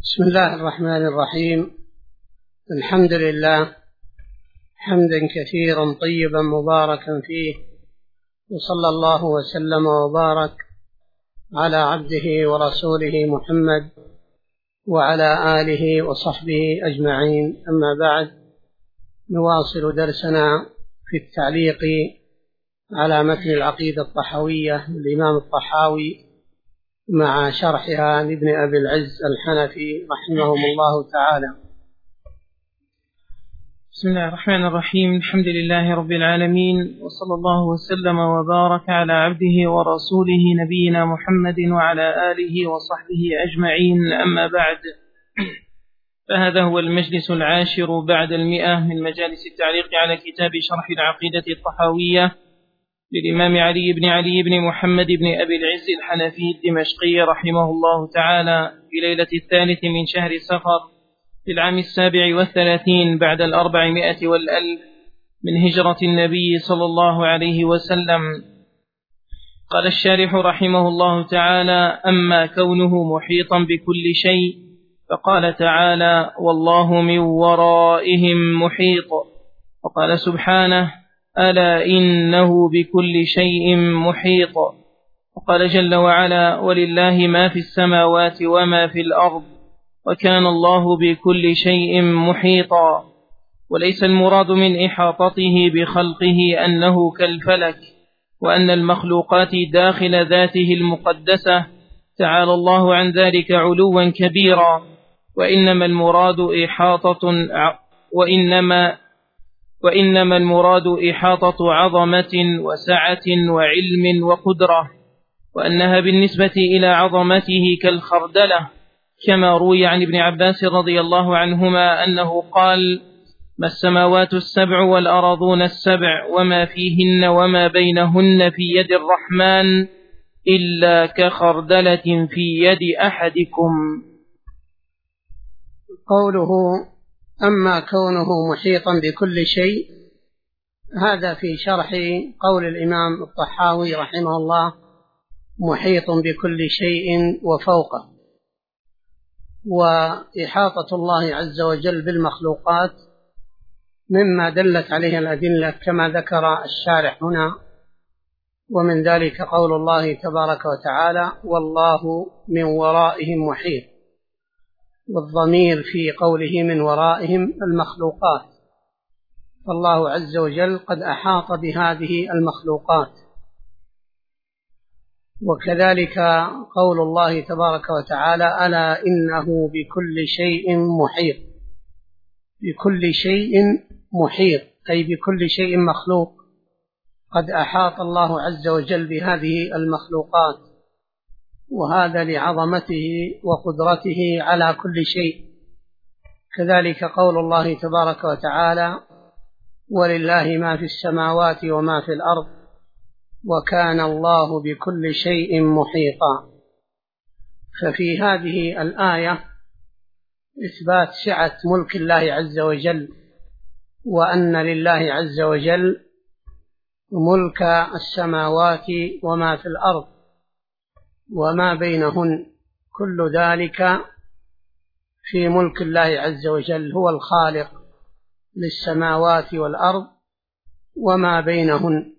بسم الله الرحمن الرحيم. الحمد لله حمدا كثيرا طيبا مباركا فيه، وصلى الله وسلم وبارك على عبده ورسوله محمد وعلى آله وصحبه أجمعين. أما بعد، نواصل درسنا في التعليق على متن العقيدة الطحاوية للإمام الطحاوي مع شرحها لابن أبي العز الحنفي رحمهم الله تعالى. بسم الله الرحمن الرحيم. الحمد لله رب العالمين، وصلى الله وسلم وبارك على عبده ورسوله نبينا محمد وعلى آله وصحبه أجمعين. أما بعد، فهذا هو المجلس العاشر بعد 100 من مجالس التعليق على كتاب شرح العقيدة الطحاوية للإمام علي بن محمد بن أبي العز الحنفي الدمشقي رحمه الله تعالى، في ليلة 3 من شهر صفر في العام 37 بعد 400 والألف من هجرة النبي صلى الله عليه وسلم. قال الشارح رحمه الله تعالى: أما كونه محيطا بكل شيء، فقال تعالى: والله من ورائهم محيط. وقال سبحانه: ألا إنه بكل شيء محيط. وقال جل وعلا: ولله ما في السماوات وما في الأرض وكان الله بكل شيء محيطا. وليس المراد من إحاطته بخلقه أنه كالفلك، وأن المخلوقات داخل ذاته المقدسة، تعالى الله عن ذلك علوا كبيرا، وإنما المراد إحاطة عظمة وسعة وعلم وقدرة، وأنها بالنسبة إلى عظمته كالخردلة، كما روي عن ابن عباس رضي الله عنهما أنه قال: ما السماوات السبع والأراضون السبع وما فيهن وما بينهن في يد الرحمن إلا كخردلة في يد أحدكم. قوله أما كونه محيطا بكل شيء، هذا في شرح قول الإمام الطحاوي رحمه الله: محيط بكل شيء وفوقه. وإحاطة الله عز وجل بالمخلوقات مما دلت عليه الأدلة كما ذكر الشارح هنا، ومن ذلك قول الله تبارك وتعالى: والله من ورائهم محيط، والضمير في قوله من ورائهم المخلوقات، فالله عز وجل قد أحاط بهذه المخلوقات. وكذلك قول الله تبارك وتعالى: ألا إنه بكل شيء محيط. بكل شيء محيط أي بكل شيء مخلوق، قد أحاط الله عز وجل بهذه المخلوقات، وهذا لعظمته وقدرته على كل شيء. كذلك قول الله تبارك وتعالى: ولله ما في السماوات وما في الأرض وكان الله بكل شيء محيطا. ففي هذه الآية إثبات سعة ملك الله عز وجل، وأن لله عز وجل ملك السماوات وما في الأرض وما بينهن، كل ذلك في ملك الله عز وجل، هو الخالق للسماوات والأرض وما بينهن،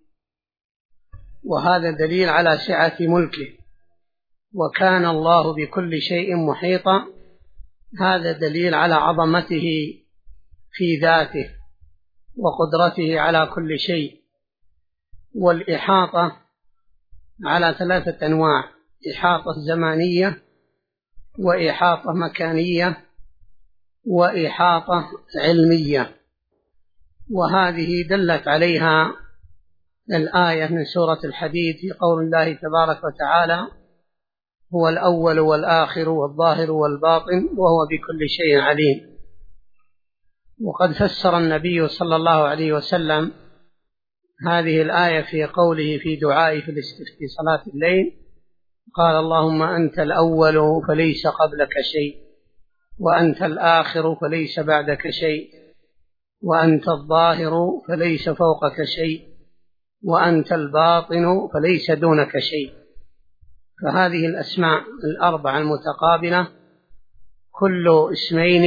وهذا دليل على سعة ملكه. وكان الله بكل شيء محيطا، هذا دليل على عظمته في ذاته وقدرته على كل شيء. والإحاطة على 3 أنواع: إحاطة زمانية، وإحاطة مكانية، وإحاطة علمية، وهذه دلت عليها الآية من سورة الحديد في قول الله تبارك وتعالى: هو الأول والآخر والظاهر والباطن وهو بكل شيء عليم. وقد فسر النبي صلى الله عليه وسلم هذه الآية في قوله في دعائه في صلاة الليل: قال: اللهم أنت الأول فليس قبلك شيء، وأنت الآخر فليس بعدك شيء، وأنت الظاهر فليس فوقك شيء، وأنت الباطن فليس دونك شيء. فهذه الأسماء 4 المتقابلة كل اسمين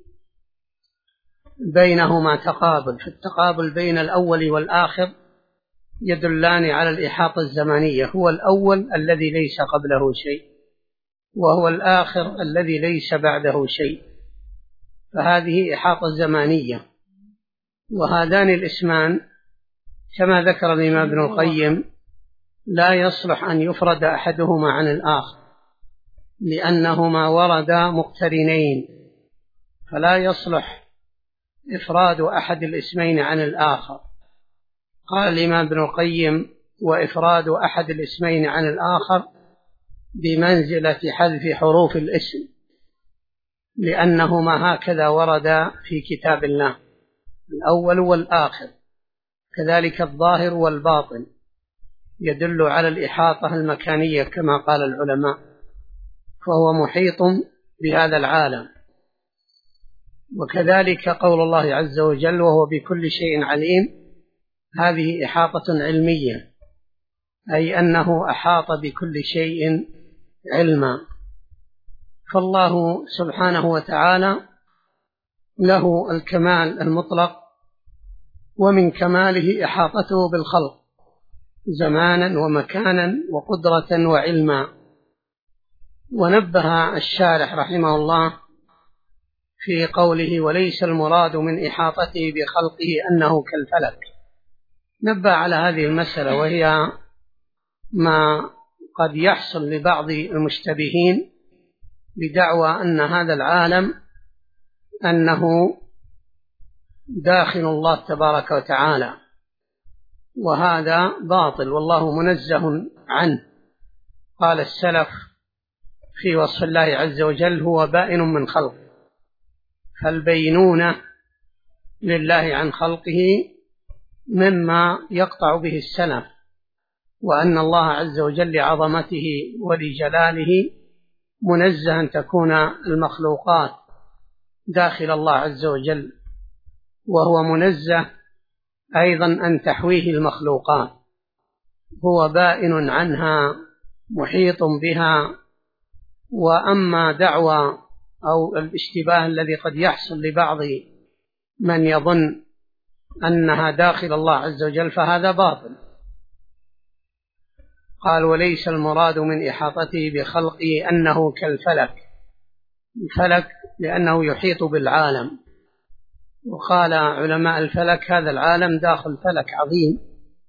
بينهما تقابل، فالتقابل بين الأول والآخر يدلان على الإحاطة الزمانية. هو الأول الذي ليس قبله شيء، وهو الآخر الذي ليس بعده شيء، فهذه إحاطة زمانية. وهذان الاسمان كما ذكر الإمام ابن القيم لا يصلح أن يفرد أحدهما عن الآخر، لأنهما وردا مقترنين، فلا يصلح إفراد أحد الاسمين عن الآخر. قال الإمام ابن القيم: وإفراد أحد الاسمين عن الآخر بمنزلة حذف حروف الاسم، لأنهما هكذا وردا في كتاب الله، الأول والآخر، كذلك الظاهر والباطن، يدل على الإحاطة المكانية كما قال العلماء، فهو محيط بهذا العالم. وكذلك قول الله عز وجل: وهو بكل شيء عليم، هذه إحاطة علمية، أي أنه أحاط بكل شيء علما. فالله سبحانه وتعالى له الكمال المطلق، ومن كماله إحاطته بالخلق زمانا ومكانا وقدرة وعلما. ونبه الشارح رحمه الله في قوله: وليس المراد من إحاطته بخلقه أنه كالفلك، نبه على هذه المسألة، وهي ما قد يحصل لبعض المشتبهين بدعوى أن هذا العالم أنه داخل الله تبارك وتعالى، وهذا باطل والله منزه عنه. قال السلف في وصف الله عز وجل: هو بائن من خلقه، فالبينونة لله عن خلقه مما يقطع به السلف، وأن الله عز وجل لعظمته ولجلاله منزه أن تكون المخلوقات داخل الله عز وجل، وهو منزه أيضا أن تحويه المخلوقات، هو بائن عنها محيط بها. وأما دعوى أو الاشتباه الذي قد يحصل لبعض من يظن أنها داخل الله عز وجل فهذا باطل. قال: وليس المراد من إحاطته بخلقه أنه كالفلك، الفلك لأنه يحيط بالعالم. وقال علماء الفلك: هذا العالم داخل فلك عظيم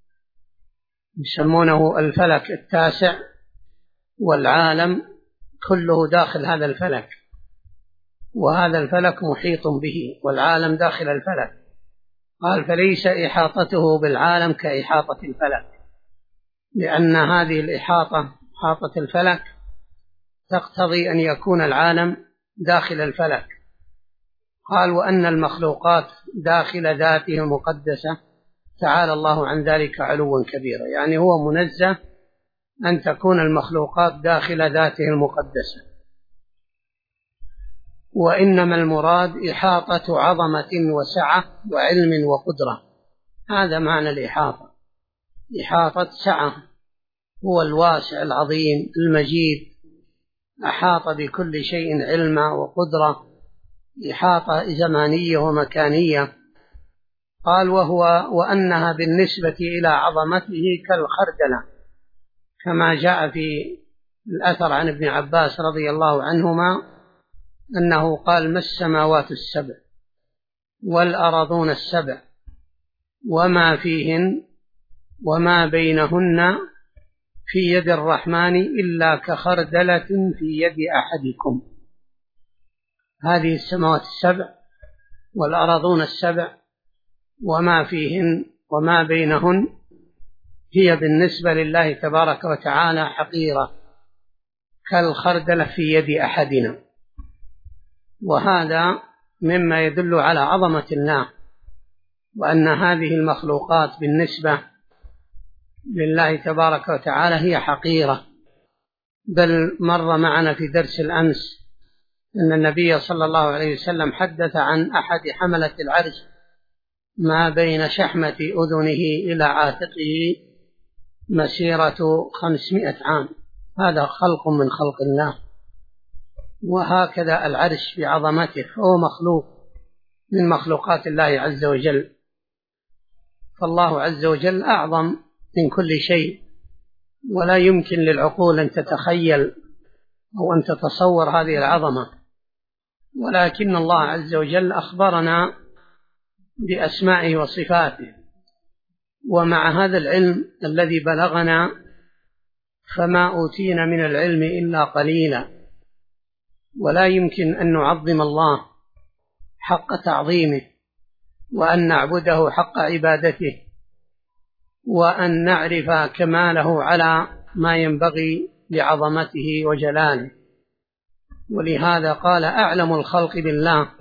يسمونه الفلك التاسع، والعالم كله داخل هذا الفلك، وهذا الفلك محيط به، والعالم داخل الفلك. قال: فليس إحاطته بالعالم كإحاطة الفلك، لأن هذه الإحاطة إحاطة الفلك تقتضي أن يكون العالم داخل الفلك. قال: وأن المخلوقات داخل ذاته المقدسة تعالى الله عن ذلك علوا كبيرا، يعني هو منزه أن تكون المخلوقات داخل ذاته المقدسة. وإنما المراد إحاطة عظمة وسعة وعلم وقدرة، هذا معنى الإحاطة، إحاطة سعة، هو الواسع العظيم المجيد، أحاط بكل شيء علما وقدرة، إحاطة زمانية ومكانية. قال: وأنها بالنسبة إلى عظمته كالخردلة، كما جاء في الأثر عن ابن عباس رضي الله عنهما أنه قال: ما السماوات السبع والأرضون السبع وما فيهن وما بينهن في يد الرحمن إلا كخردلة في يد أحدكم. هذه السماوات السبع والأرضون السبع وما فيهن وما بينهن هي بالنسبة لله تبارك وتعالى حقيرة كالخردلة في يد أحدنا. وهذا مما يدل على عظمة الله، وأن هذه المخلوقات بالنسبة لله تبارك وتعالى هي حقيرة. بل مر معنا في درس الأمس أن النبي صلى الله عليه وسلم حدث عن أحد حملة العرش ما بين شحمة أذنه إلى عاتقه مسيرة 500 عام، هذا خلق من خلق الله. وهكذا العرش بعظمته، فهو مخلوق من مخلوقات الله عز وجل، فالله عز وجل أعظم من كل شيء، ولا يمكن للعقول أن تتخيل أو أن تتصور هذه العظمة، ولكن الله عز وجل أخبرنا بأسمائه وصفاته. ومع هذا العلم الذي بلغنا فما أوتينا من العلم إلا قليلا، ولا يمكن أن نعظم الله حق تعظيمه، وأن نعبده حق عبادته، وأن نعرف كماله على ما ينبغي لعظمته وجلاله. ولهذا قال أعلم الخلق بالله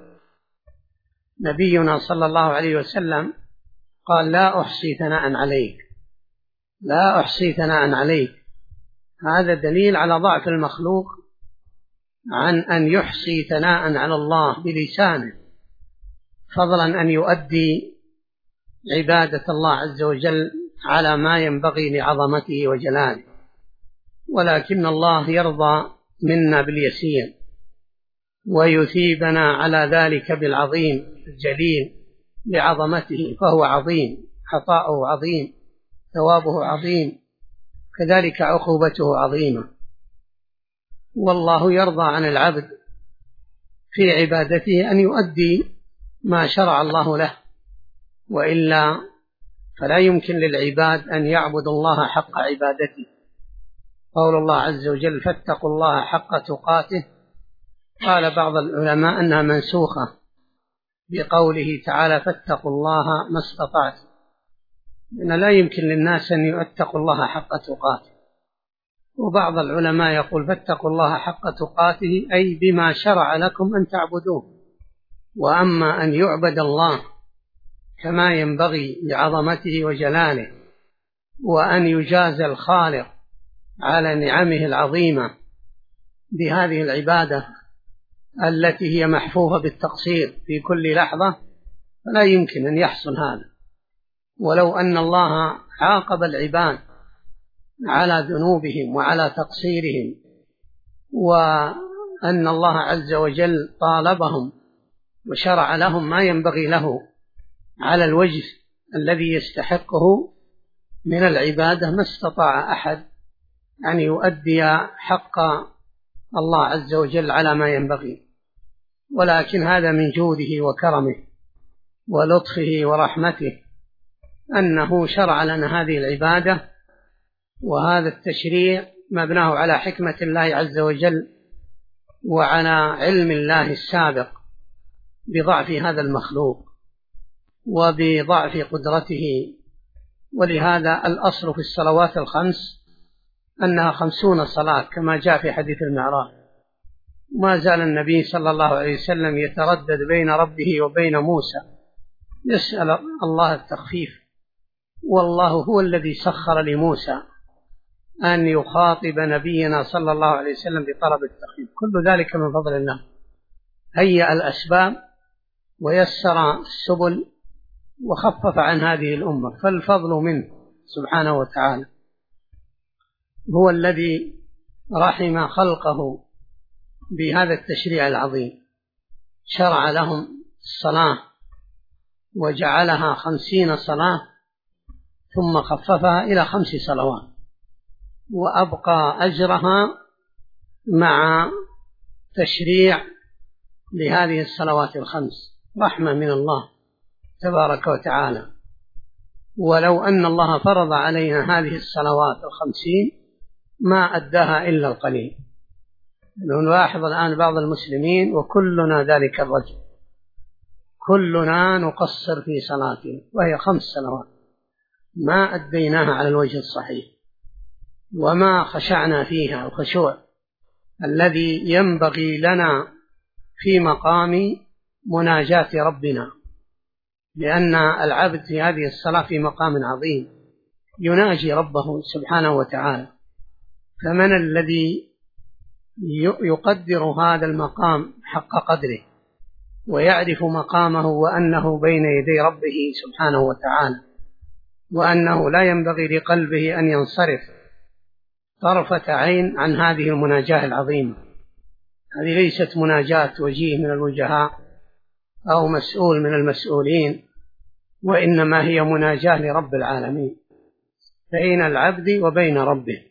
نبينا صلى الله عليه وسلم، قال لا أحصي ثناء عليك، لا أحصي ثناء عليك. هذا دليل على ضعف المخلوق عن أن يحصي ثناء على الله بلسانه، فضلا أن يؤدي عبادة الله عز وجل على ما ينبغي لعظمته وجلاله. ولكن الله يرضى منا باليسير ويثيبنا على ذلك بالعظيم الجليل لعظمته، فهو عظيم، عطاؤه عظيم، ثوابه عظيم، كذلك عقوبته عظيمة. والله يرضى عن العبد في عبادته أن يؤدي ما شرع الله له، وإلا فلا يمكن للعباد أن يعبدوا الله حق عبادته. قول الله عز وجل فاتقوا الله حق تقاته، قال بعض العلماء أنها منسوخة بقوله تعالى فاتقوا الله ما استطعتم، لأن لا يمكن للناس أن يتقوا الله حق تقاته. وبعض العلماء يقول فاتقوا الله حق تقاته أي بما شرع لكم أن تعبدوه، وأما أن يعبد الله كما ينبغي لعظمته وجلاله، وأن يجازى الخالق على نعمه العظيمة بهذه العبادة التي هي محفوفة بالتقصير في كل لحظة، فلا يمكن أن يحصل هذا. ولو أن الله عاقب العباد على ذنوبهم وعلى تقصيرهم، وأن الله عز وجل طالبهم وشرع لهم ما ينبغي له على الوجه الذي يستحقه من العبادة، ما استطاع أحد أن يؤدي حق الله عز وجل على ما ينبغي. ولكن هذا من جوده وكرمه ولطفه ورحمته أنه شرع لنا هذه العبادة، وهذا التشريع مبناه على حكمة الله عز وجل وعلى علم الله السابق بضعف هذا المخلوق وبضعف قدرته. ولهذا الأصل في الصلوات الخمس أنها 50 صلاة كما جاء في حديث المعراج. ما زال النبي صلى الله عليه وسلم يتردد بين ربه وبين موسى يسأل الله التخفيف، والله هو الذي سخر لموسى أن يخاطب نبينا صلى الله عليه وسلم بطلب التخفيف. كل ذلك من فضل الله، هيأ الأسباب ويسر السبل وخفف عن هذه الأمة، فالفضل منه سبحانه وتعالى. هو الذي رحم خلقه بهذا التشريع العظيم، شرع لهم الصلاة وجعلها 50 صلاة ثم خففها إلى 5 صلوات، وأبقى أجرها مع تشريع لهذه الصلوات الخمس، رحمة من الله تبارك وتعالى. ولو أن الله فرض علينا هذه الصلوات 50 ما أداها إلا القليل. نلاحظ الآن بعض المسلمين وكلنا ذلك الرجل، كلنا نقصر في صلاتنا وهي 5 صلوات ما أديناها على الوجه الصحيح، وما خشعنا فيها الخشوع الذي ينبغي لنا في مقام مناجاة ربنا، لأن العبد في هذه الصلاة في مقام عظيم يناجي ربه سبحانه وتعالى. فمن الذي يقدر هذا المقام حق قدره ويعرف مقامه وأنه بين يدي ربه سبحانه وتعالى، وأنه لا ينبغي لقلبه أن ينصرف طرفة عين عن هذه المناجاة العظيمة هذه ليست مناجاة وجيه من الوجهاء أو مسؤول من المسؤولين، وإنما هي مناجاة لرب العالمين بين العبد وبين ربه.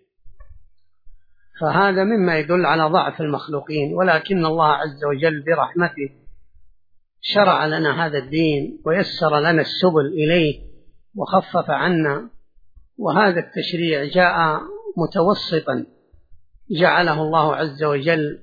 فهذا مما يدل على ضعف المخلوقين، ولكن الله عز وجل برحمته شرع لنا هذا الدين ويسر لنا السبل إليه وخفف عنا، وهذا التشريع جاء متوسطا جعله الله عز وجل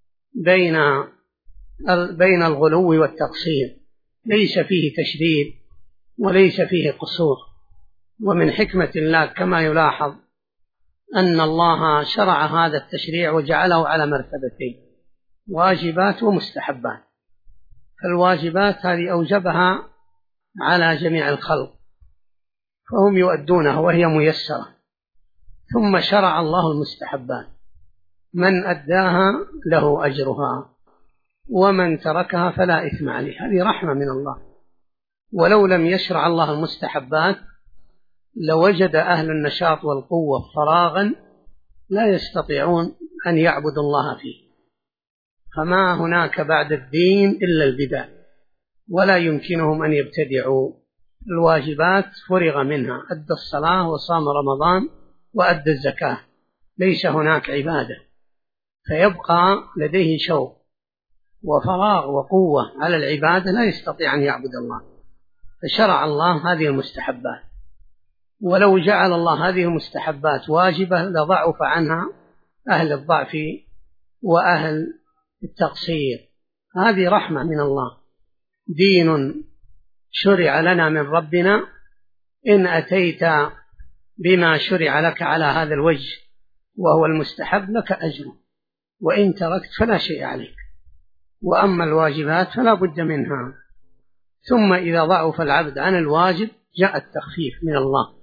بين الغلو والتقصير، ليس فيه تشديد وليس فيه قصور. ومن حكمة الله كما يلاحظ أن الله شرع هذا التشريع وجعله على مرتبتين: واجبات ومستحبات. فالواجبات هذه أوجبها على جميع الخلق فهم يؤدونها وهي ميسرة، ثم شرع الله المستحبات، من أداها له أجرها ومن تركها فلا إثم عليه. هذه رحمة من الله. ولو لم يشرع الله المستحبات لوجد أهل النشاط والقوة فراغا لا يستطيعون أن يعبدوا الله فيه. فما هناك بعد الدين إلا البدع، ولا يمكنهم أن يبتدعوا. الواجبات فرغ منها، أدى الصلاة وصام رمضان وأدى الزكاة، ليس هناك عبادة، فيبقى لديه شوق وفراغ وقوة على العبادة، لا يستطيع أن يعبد الله. فشرع الله هذه المستحبات، ولو جعل الله هذه المستحبات واجبة لضعف عنها أهل الضعف وأهل التقصير. هذه رحمة من الله، دين شرع لنا من ربنا، إن أتيت بما شرع لك على هذا الوجه وهو المستحب لك أجر، وإن تركت فلا شيء عليك. وأما الواجبات فلا بد منها. ثم إذا ضعف العبد عن الواجب جاء التخفيف من الله،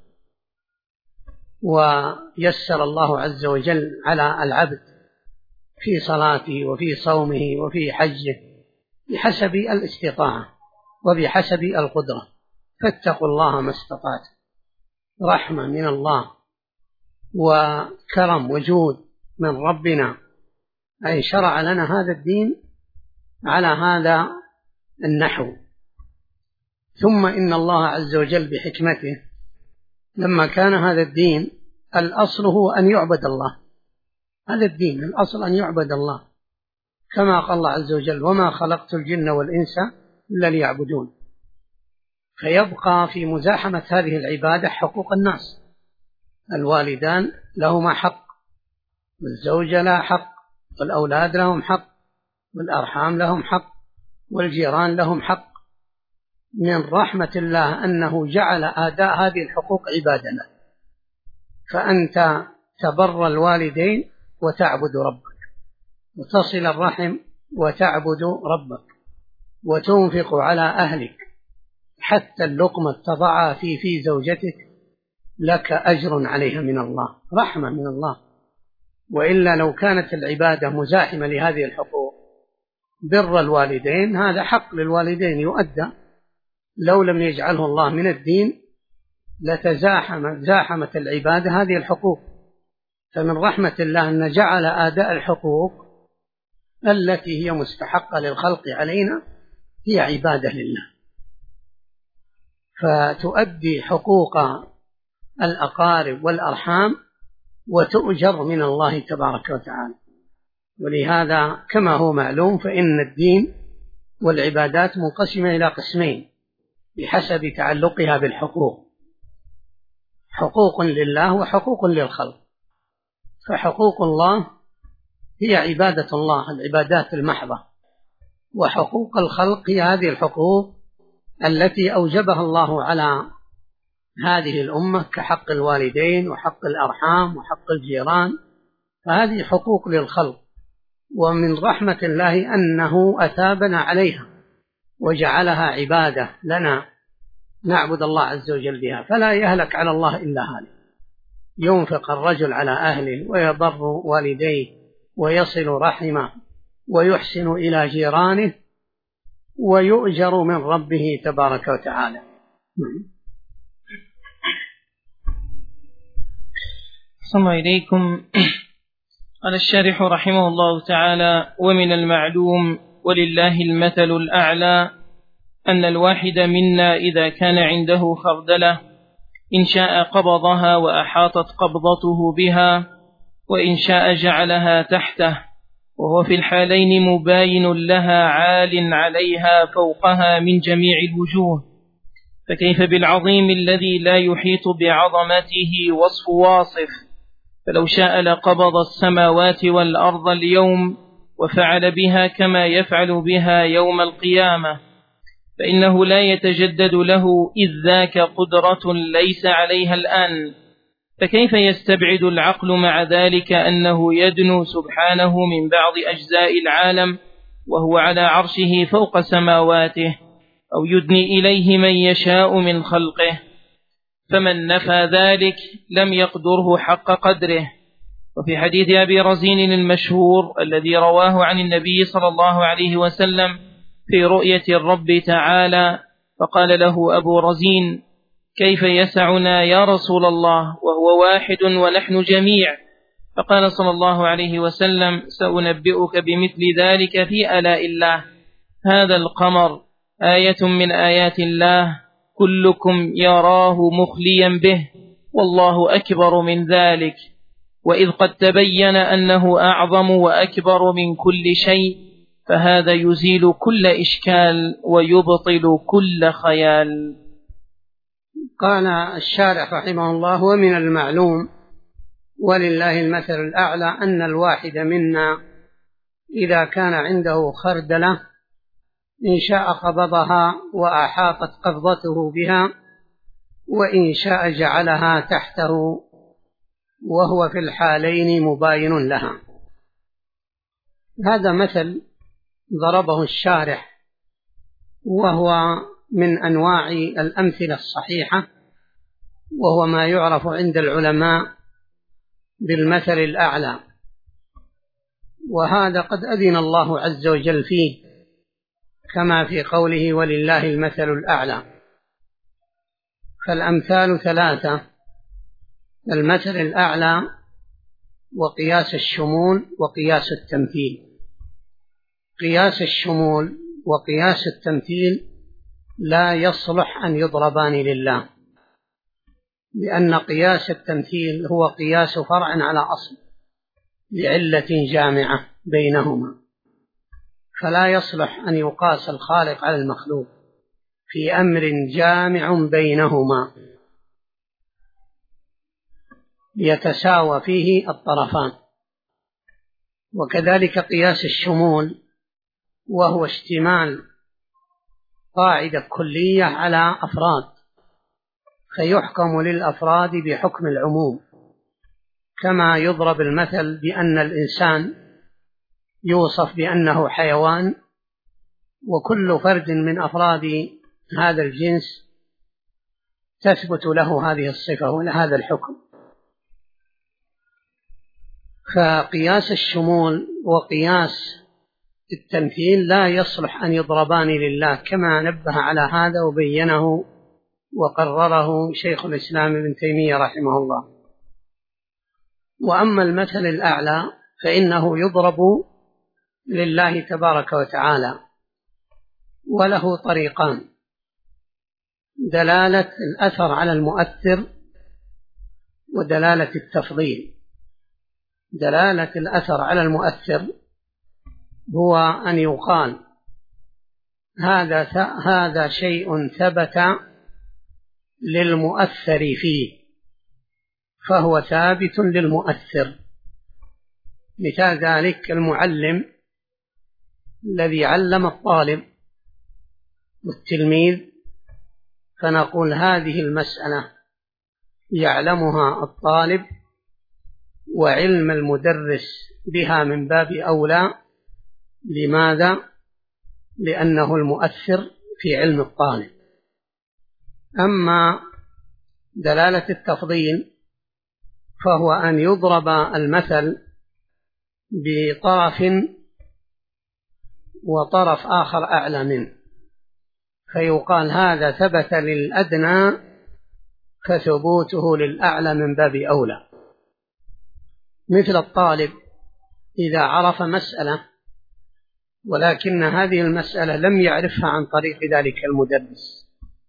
ويسر الله عز وجل على العبد في صلاته وفي صومه وفي حجه بحسب الاستطاعة وبحسب القدرة. فاتقوا الله ما استطعتم. رحمة من الله وكرم وجود من ربنا، أي شرع لنا هذا الدين على هذا النحو. ثم إن الله عز وجل بحكمته لما كان هذا الدين الأصل هو أن يعبد الله، هذا الدين الأصل أن يعبد الله، كما قال الله عز وجل: وما خلقت الجن والإنس إلا ليعبدون. فيبقى في مزاحمة هذه العبادة حقوق الناس. الوالدان لهما حق، والزوجة لها حق، والأولاد لهم حق، والأرحام لهم حق، والجيران لهم حق. من رحمة الله أنه جعل أداء هذه الحقوق عبادة له. فأنت تبر الوالدين وتعبد ربك، وتصل الرحم وتعبد ربك، وتنفق على أهلك حتى اللقمة تضعها في زوجتك لك أجر عليها من الله، رحمة من الله. وإلا لو كانت العبادة مزاحمة لهذه الحقوق، بر الوالدين هذا حق للوالدين يؤدى، لو لم يجعله الله من الدين زاحمت العبادة هذه الحقوق. فمن رحمة الله أن جعل أداء الحقوق التي هي مستحقة للخلق علينا هي عبادة لله، فتؤدي حقوق الأقارب والأرحام وتؤجر من الله تبارك وتعالى. ولهذا كما هو معلوم فإن الدين والعبادات منقسمة إلى قسمين بحسب تعلقها بالحقوق: حقوق لله وحقوق للخلق. فحقوق الله هي عبادة الله، العبادات المحضة، وحقوق الخلق هي هذه الحقوق التي أوجبها الله على هذه الأمة كحق الوالدين وحق الأرحام وحق الجيران، فهذه حقوق للخلق. ومن رحمة الله أنه أثابنا عليها وجعلها عبادة لنا نعبد الله عز وجل بها، فلا يهلك على الله إلا هالك. ينفق الرجل على أهله ويبر والديه ويصل رحمه ويحسن إلى جيرانه ويؤجر من ربه تبارك وتعالى. صلى إليكم. قال الشارح رحمه الله تعالى: ومن المعلوم ولله المثل الأعلى أن الواحد منا إذا كان عنده خردلة إن شاء قبضها وأحاطت قبضته بها، وإن شاء جعلها تحته، وهو في الحالين مباين لها عال عليها فوقها من جميع الوجوه. فكيف بالعظيم الذي لا يحيط بعظمته وصف واصف؟ فلو شاء لقبض السماوات والأرض اليوم وفعل بها كما يفعل بها يوم القيامة، فإنه لا يتجدد له إذ ذاك قدرة ليس عليها الآن. فكيف يستبعد العقل مع ذلك أنه يدنو سبحانه من بعض أجزاء العالم وهو على عرشه فوق سماواته، أو يدني إليه من يشاء من خلقه؟ فمن نفى ذلك لم يقدره حق قدره. وفي حديث أبي رزين المشهور الذي رواه عن النبي صلى الله عليه وسلم في رؤية الرب تعالى، فقال له أبو رزين: كيف يسعنا يا رسول الله وهو واحد ونحن جميع؟ فقال صلى الله عليه وسلم: سأنبئك بمثل ذلك في آلاء الله. هذا القمر آية من آيات الله، كلكم يراه مخليا به، والله أكبر من ذلك. وإذ قد تبين أنه أعظم وأكبر من كل شيء، فهذا يزيل كل إشكال ويبطل كل خيال. قال الشارح رحمه الله: ومن المعلوم ولله المثل الأعلى أن الواحد منا إذا كان عنده خردلة إن شاء قبضها وأحاطت قبضته بها، وإن شاء جعلها تحته، وهو في الحالين مباين لها. هذا مثل ضربه الشارح، وهو من أنواع الأمثلة الصحيحة، وهو ما يعرف عند العلماء بالمثل الأعلى، وهذا قد أذن الله عز وجل فيه كما في قوله: ولله المثل الأعلى. فالأمثال ثلاثة: المثل الأعلى، وقياس الشمول، وقياس التمثيل. قياس الشمول وقياس التمثيل لا يصلح أن يضربان لله، لأن قياس التمثيل هو قياس فرع على أصل لعلة جامعة بينهما، فلا يصلح أن يقاس الخالق على المخلوق في أمر جامع بينهما ليتساوى فيه الطرفان. وكذلك قياس الشمول، وهو اشتمال قاعدة كلية على أفراد، فيحكم للأفراد بحكم العموم، كما يضرب المثل بأن الإنسان يوصف بأنه حيوان، وكل فرد من أفراد هذا الجنس تثبت له هذه الصفة ولهذا الحكم. فقياس الشمول وقياس التمثيل لا يصلح أن يضربان لله، كما نبه على هذا وبينه وقرره شيخ الإسلام ابن تيمية رحمه الله. وأما المثل الأعلى فإنه يضرب لله تبارك وتعالى، وله طريقان: دلالة الأثر على المؤثر، ودلالة التفضيل. دلالة الأثر على المؤثر هو أن يقال هذا شيء ثبت للمؤثر فيه فهو ثابت للمؤثر. مثال ذلك المعلم الذي علم الطالب والتلميذ، فنقول هذه المسألة يعلمها الطالب، وعلم المدرس بها من باب أولى. لماذا؟ لأنه المؤثر في علم الطالب. أما دلالة التفضيل فهو أن يضرب المثل بطرف وطرف آخر أعلى منه، فيقال هذا ثبت للأدنى فثبوته للأعلى من باب أولى. مثل الطالب إذا عرف مسألة ولكن هذه المسألة لم يعرفها عن طريق ذلك المدرس،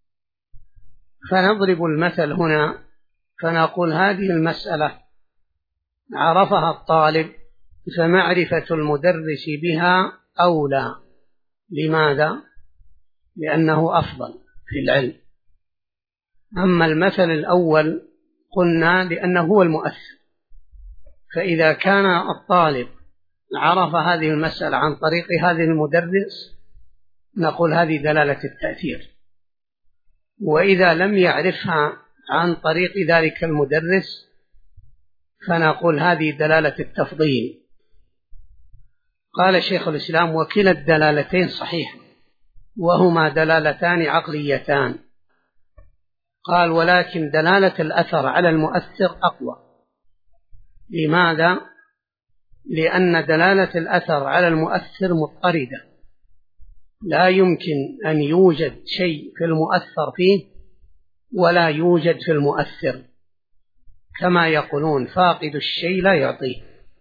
فنضرب المثل هنا فنقول هذه المسألة عرفها الطالب فمعرفة المدرس بها أولى. لماذا؟ لأنه أفضل في العلم. أما المثل الأول قلنا لأنه هو المؤثر، فإذا كان الطالب عرف هذه المسألة عن طريق هذا المدرس نقول هذه دلالة التأثير، وإذا لم يعرفها عن طريق ذلك المدرس فنقول هذه دلالة التفضيل. قال شيخ الإسلام: وكلا الدلالتين صحيح، وهما دلالتان عقليتان. قال: ولكن دلالة الأثر على المؤثر أقوى. لماذا؟ لأن دلالة الأثر على المؤثر مضطردة، لا يمكن أن يوجد شيء في المؤثر فيه ولا يوجد في المؤثر، كما يقولون فاقد الشيء لا يعطيه،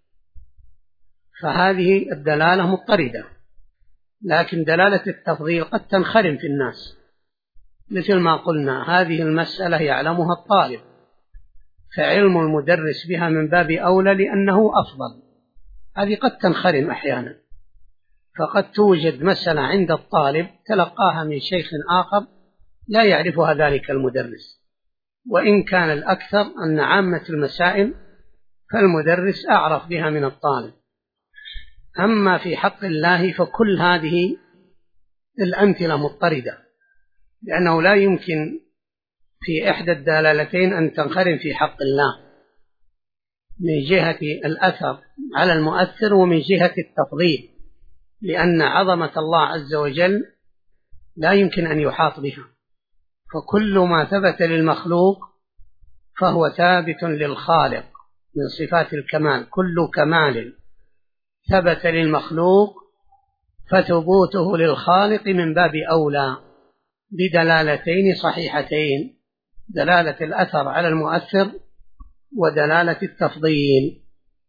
فهذه الدلالة مضطردة. لكن دلالة التفضيل قد تنخرم في الناس، مثل ما قلنا هذه المسألة يعلمها الطالب فعلم المدرس بها من باب أولى لأنه أفضل. هذه قد تنخرم أحيانا، فقد توجد مسألة عند الطالب تلقاها من شيخ آخر لا يعرفها ذلك المدرس، وإن كان الأكثر أن عامة المسائل فالمدرس أعرف بها من الطالب. أما في حق الله فكل هذه الأمثلة مضطردة، لأنه لا يمكن في إحدى الدلالتين أن تنخرم في حق الله من جهة الأثر على المؤثر ومن جهة التفضيل، لأن عظمة الله عز وجل لا يمكن أن يحاط بها، فكل ما ثبت للمخلوق فهو ثابت للخالق من صفات الكمال. كل كمال ثبت للمخلوق فثبوته للخالق من باب أولى بدلالتين صحيحتين: دلالة الأثر على المؤثر ودلالة التفضيل.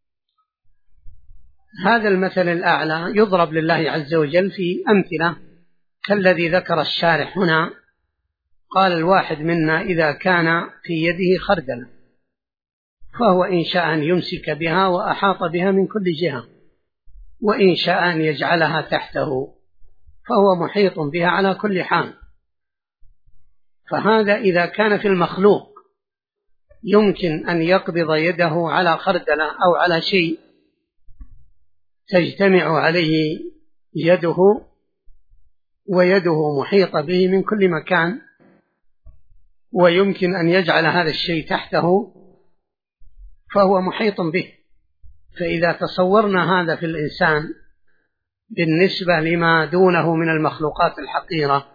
هذا المثل الأعلى يضرب لله عز وجل في أمثلة كالذي ذكر الشارح هنا. قال: الواحد منا إذا كان في يده خردلة فهو إن شاء أن يمسك بها وأحاط بها من كل جهة، وإن شاء أن يجعلها تحته فهو محيط بها على كل حال. فهذا إذا كان في المخلوق يمكن أن يقبض يده على خردلة أو على شيء تجتمع عليه يده ويده محيطة به من كل مكان، ويمكن أن يجعل هذا الشيء تحته فهو محيط به. فإذا تصورنا هذا في الإنسان بالنسبة لما دونه من المخلوقات الحقيرة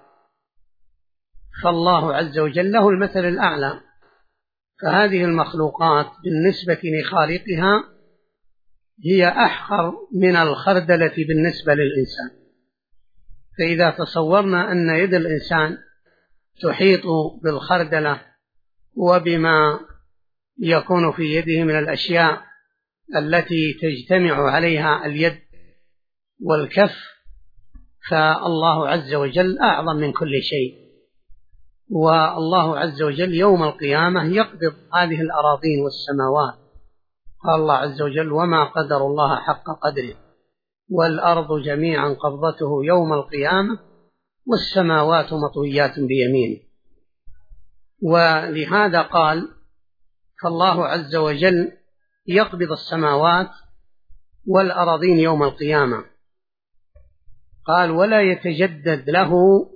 فالله عز وجل له المثل الأعلى، فهذه المخلوقات بالنسبة لخالقها هي أحقر من الخردلة بالنسبة للإنسان. فإذا تصورنا أن يد الإنسان تحيط بالخردلة وبما يكون في يده من الأشياء التي تجتمع عليها اليد والكف، فالله عز وجل أعظم من كل شيء. والله عز وجل يوم القيامة يقبض هذه الأراضين والسماوات. قال الله عز وجل: وما قدر الله حق قدره والأرض جميعا قبضته يوم القيامة والسماوات مطويات بيمينه. ولهذا قال: فالله عز وجل يقبض السماوات والأراضين يوم القيامة. قال: ولا يتجدد له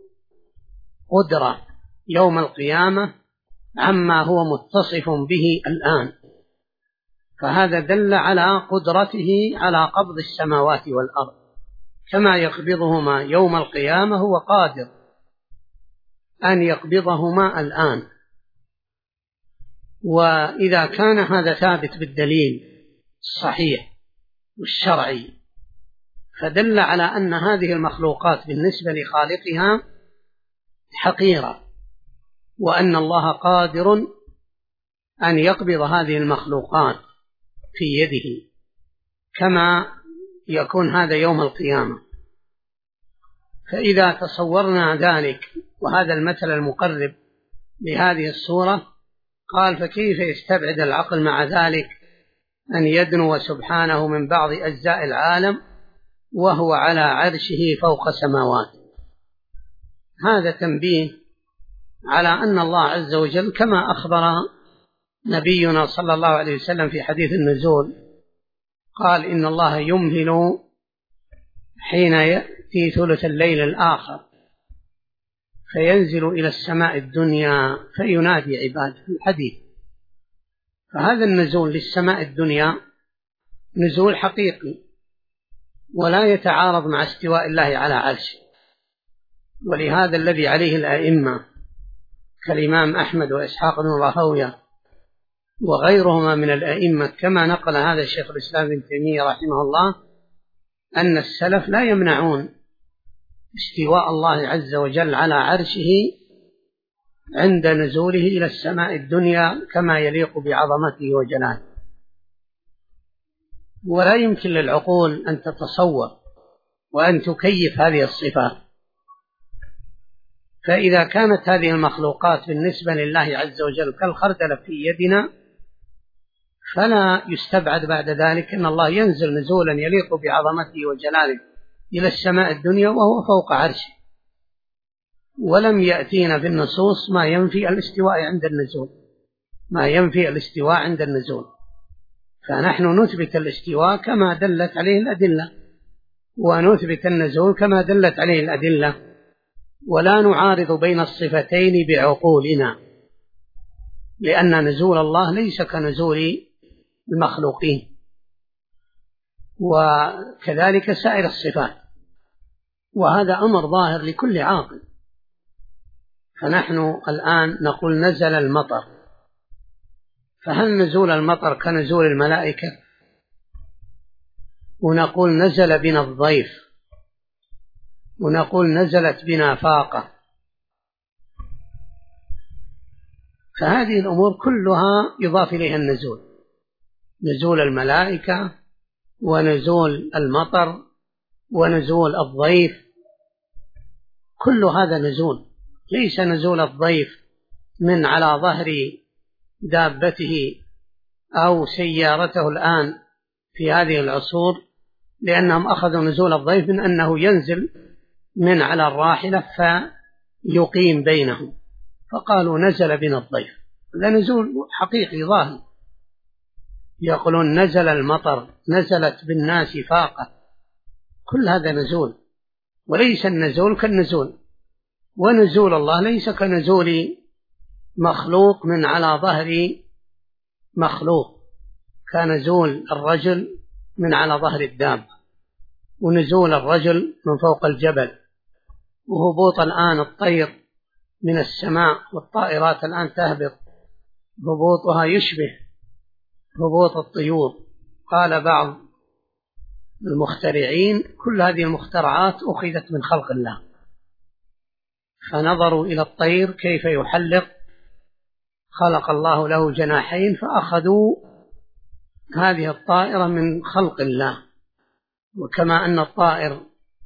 قدرة يوم القيامة عما هو متصف به الآن. فهذا دل على قدرته على قبض السماوات والأرض، كما يقبضهما يوم القيامة هو قادر أن يقبضهما الآن. وإذا كان هذا ثابت بالدليل الصحيح والشرعي فدل على أن هذه المخلوقات بالنسبة لخالقها حقيرة، وأن الله قادر أن يقبض هذه المخلوقات في يده. كما يكون هذا يوم القيامة. فإذا تصورنا ذلك وهذا المثل المقرب لهذه الصورة، قال فكيف يستبعد العقل مع ذلك أن يدنو سبحانه من بعض أجزاء العالم وهو على عرشه فوق سماوات. هذا تنبيه على أن الله عز وجل كما أخبر نبينا صلى الله عليه وسلم في حديث النزول، قال إن الله يمهل حين يأتي ثلث الليل الآخر فينزل إلى السماء الدنيا فينادي عباده في الحديث. فهذا النزول للسماء الدنيا نزول حقيقي ولا يتعارض مع استواء الله على عرشه. ولهذا الذي عليه الأئمة كالإمام أحمد وإسحاق بن راهويه وغيرهما من الأئمة كما نقل هذا الشيخ الإسلام ابن تيمية رحمه الله، أن السلف لا يمنعون استواء الله عز وجل على عرشه عند نزوله إلى السماء الدنيا كما يليق بعظمته وجلاله. ولا يمكن للعقول أن تتصور وأن تكيف هذه الصفات. فإذا كانت هذه المخلوقات بالنسبة لله عز وجل كالخردل في يدنا، فلا يستبعد بعد ذلك أن الله ينزل نزولا يليق بعظمته وجلاله إلى السماء الدنيا وهو فوق عرشه. ولم يأتينا في النصوص ما ينفي الاستواء عند النزول، ما ينفي الاستواء عند النزول. فنحن نثبت الاستواء كما دلت عليه الأدلة، ونثبت النزول كما دلت عليه الأدلة، ولا نعارض بين الصفتين بعقولنا، لأن نزول الله ليس كنزول المخلوقين، وكذلك سائر الصفات، وهذا أمر ظاهر لكل عاقل. فنحن الآن نقول نزل المطر، فهل نزول المطر كنزول الملائكة؟ ونقول نزل بنا الضيف، ونقول نزلت بنا فاقة. فهذه الأمور كلها يضاف إليها النزول، نزول الملائكة ونزول المطر ونزول الضيف، كل هذا نزول. ليس نزول الضيف من على ظهر دابته أو سيارته الآن في هذه العصور، لأنهم أخذوا نزول الضيف من أنه ينزل من على الراحلة فيقيم بينهم، فقالوا نزل بنا الضيف. هذا نزول حقيقي ظاهر. يقولون نزل المطر، نزلت بالناس فاقة، كل هذا نزول، وليس النزول كالنزول. ونزول الله ليس كنزول مخلوق من على ظهر مخلوق، كنزول الرجل من على ظهر الدابة، ونزول الرجل من فوق الجبل، وهبوط الآن الطير من السماء، والطائرات الآن تهبط هبوطها يشبه هبوط الطيور. قال بعض المخترعين كل هذه المخترعات أخذت من خلق الله، فنظروا إلى الطير كيف يحلق، خلق الله له جناحين، فأخذوا هذه الطائرة من خلق الله. وكما أن الطائر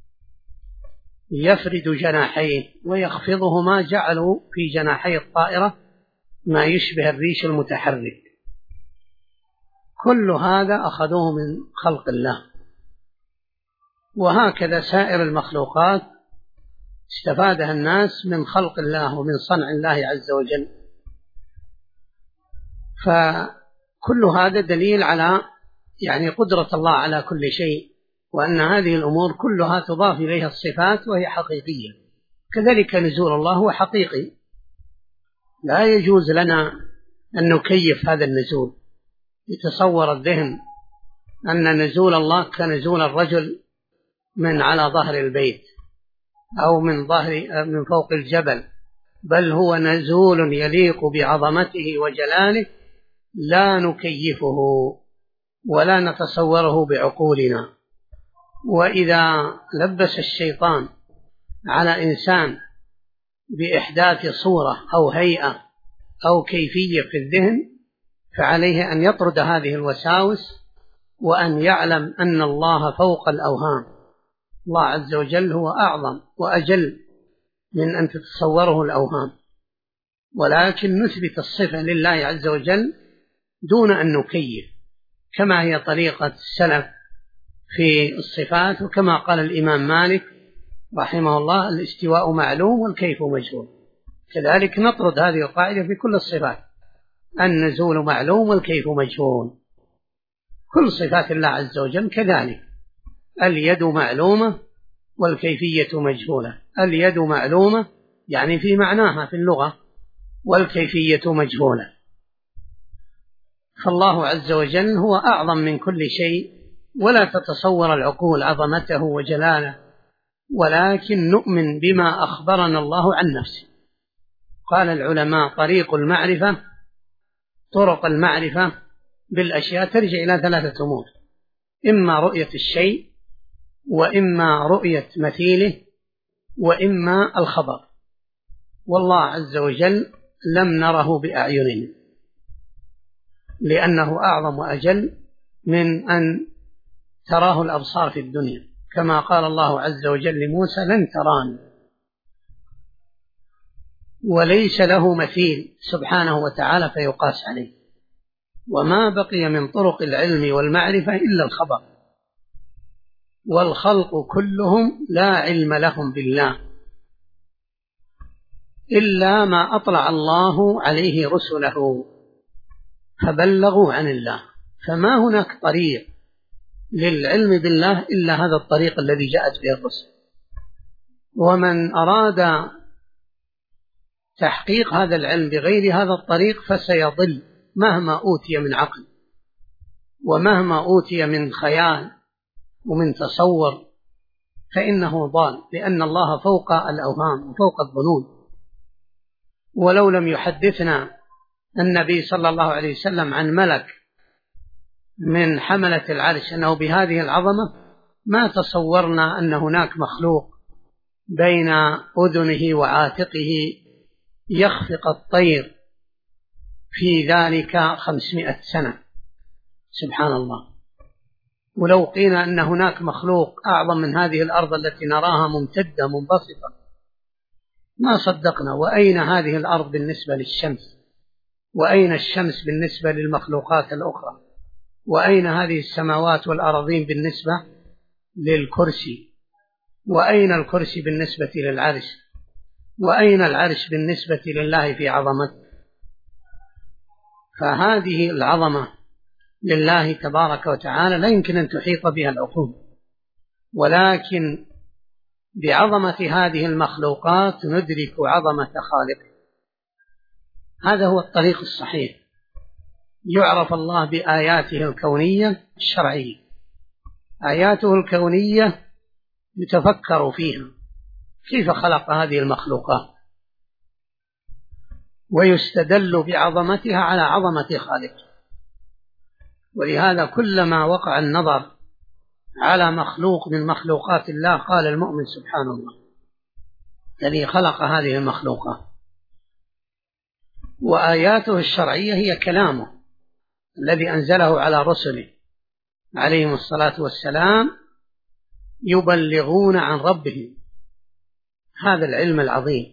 يفرد جناحيه ويخفضهما، جعلوا في جناحي الطائرة ما يشبه الريش المتحرك. كل هذا أخذوه من خلق الله. وهكذا سائر المخلوقات استفادها الناس من خلق الله ومن صنع الله عز وجل. فكل هذا دليل على قدرة الله على كل شيء، وأن هذه الأمور كلها تضاف إليها الصفات وهي حقيقية. كذلك نزول الله هو حقيقي، لا يجوز لنا أن نكيف هذا النزول. يتصور الذهن أن نزول الله كنزول الرجل من على ظهر البيت أو من فوق الجبل، بل هو نزول يليق بعظمته وجلاله، لا نكيفه ولا نتصوره بعقولنا. وإذا لبس الشيطان على إنسان بإحداث صورة أو هيئة أو كيفية في الذهن، فعليه أن يطرد هذه الوساوس وأن يعلم أن الله فوق الأوهام. الله عز وجل هو أعظم وأجل من أن تتصوره الأوهام، ولكن نثبت الصفة لله عز وجل دون أن نكيف، كما هي طريقة السلف في الصفات، وكما قال الإمام مالك رحمه الله: الاستواء معلوم والكيف مجهول. كذلك نطرد هذه القاعدة في كل الصفات: النزول معلوم والكيف مجهول. كل صفات الله عز وجل كذلك: اليد معلومة والكيفية مجهولة. اليد معلومة يعني في معناها في اللغة، والكيفية مجهولة. فالله عز وجل هو أعظم من كل شيء، ولا تتصور العقول عظمته وجلاله، ولكن نؤمن بما أخبرنا الله عن نفسه. قال العلماء: طرق المعرفة بالأشياء ترجع إلى 3 أمور: إما رؤية الشيء، وإما رؤية مثيله، وإما الخبر. والله عز وجل لم نره بأعيننا، لأنه أعظم وأجل من أن تراه الأبصار في الدنيا، كما قال الله عز وجل لموسى: لن تراني. وليس له مثيل سبحانه وتعالى فيقاس عليه. وما بقي من طرق العلم والمعرفة إلا الخبر، والخلق كلهم لا علم لهم بالله إلا ما أطلع الله عليه رسله فبلغوا عن الله. فما هناك طريق للعلم بالله إلا هذا الطريق الذي جاءت به الرسل. ومن أراد تحقيق هذا العلم بغير هذا الطريق فسيضل، مهما أوتي من عقل، ومهما أوتي من خيال ومن تصور، فإنه ضال، لأن الله فوق الأوهام وفوق الظنون. ولو لم يحدثنا النبي صلى الله عليه وسلم عن ملك من حملة العرش أنه بهذه العظمة، ما تصورنا أن هناك مخلوق بين أذنه وعاتقه يخفق الطير في ذلك 500 سنة. سبحان الله. ولو قيل أن هناك مخلوق أعظم من هذه الأرض التي نراها ممتدة منبسطة ما صدقنا. وأين هذه الأرض بالنسبة للشمس؟ وأين الشمس بالنسبة للمخلوقات الأخرى؟ وأين هذه السماوات والأراضين بالنسبة للكرسي؟ وأين الكرسي بالنسبة للعرش؟ وأين العرش بالنسبة لله في عظمته؟ فهذه العظمة لله تبارك وتعالى لا يمكن أن تحيط بها العقول، ولكن بعظمة هذه المخلوقات ندرك عظمة خالقه. هذا هو الطريق الصحيح. يعرف الله بآياته الكونية الشرعية. آياته الكونية يتفكر فيها كيف خلق هذه المخلوقات، ويستدل بعظمتها على عظمة خالقه. ولهذا كلما وقع النظر على مخلوق من مخلوقات الله قال المؤمن: سبحان الله الذي خلق هذه المخلوقات. وآياته الشرعية هي كلامه الذي أنزله على رسله عليهم الصلاة والسلام، يبلغون عن ربهم هذا العلم العظيم.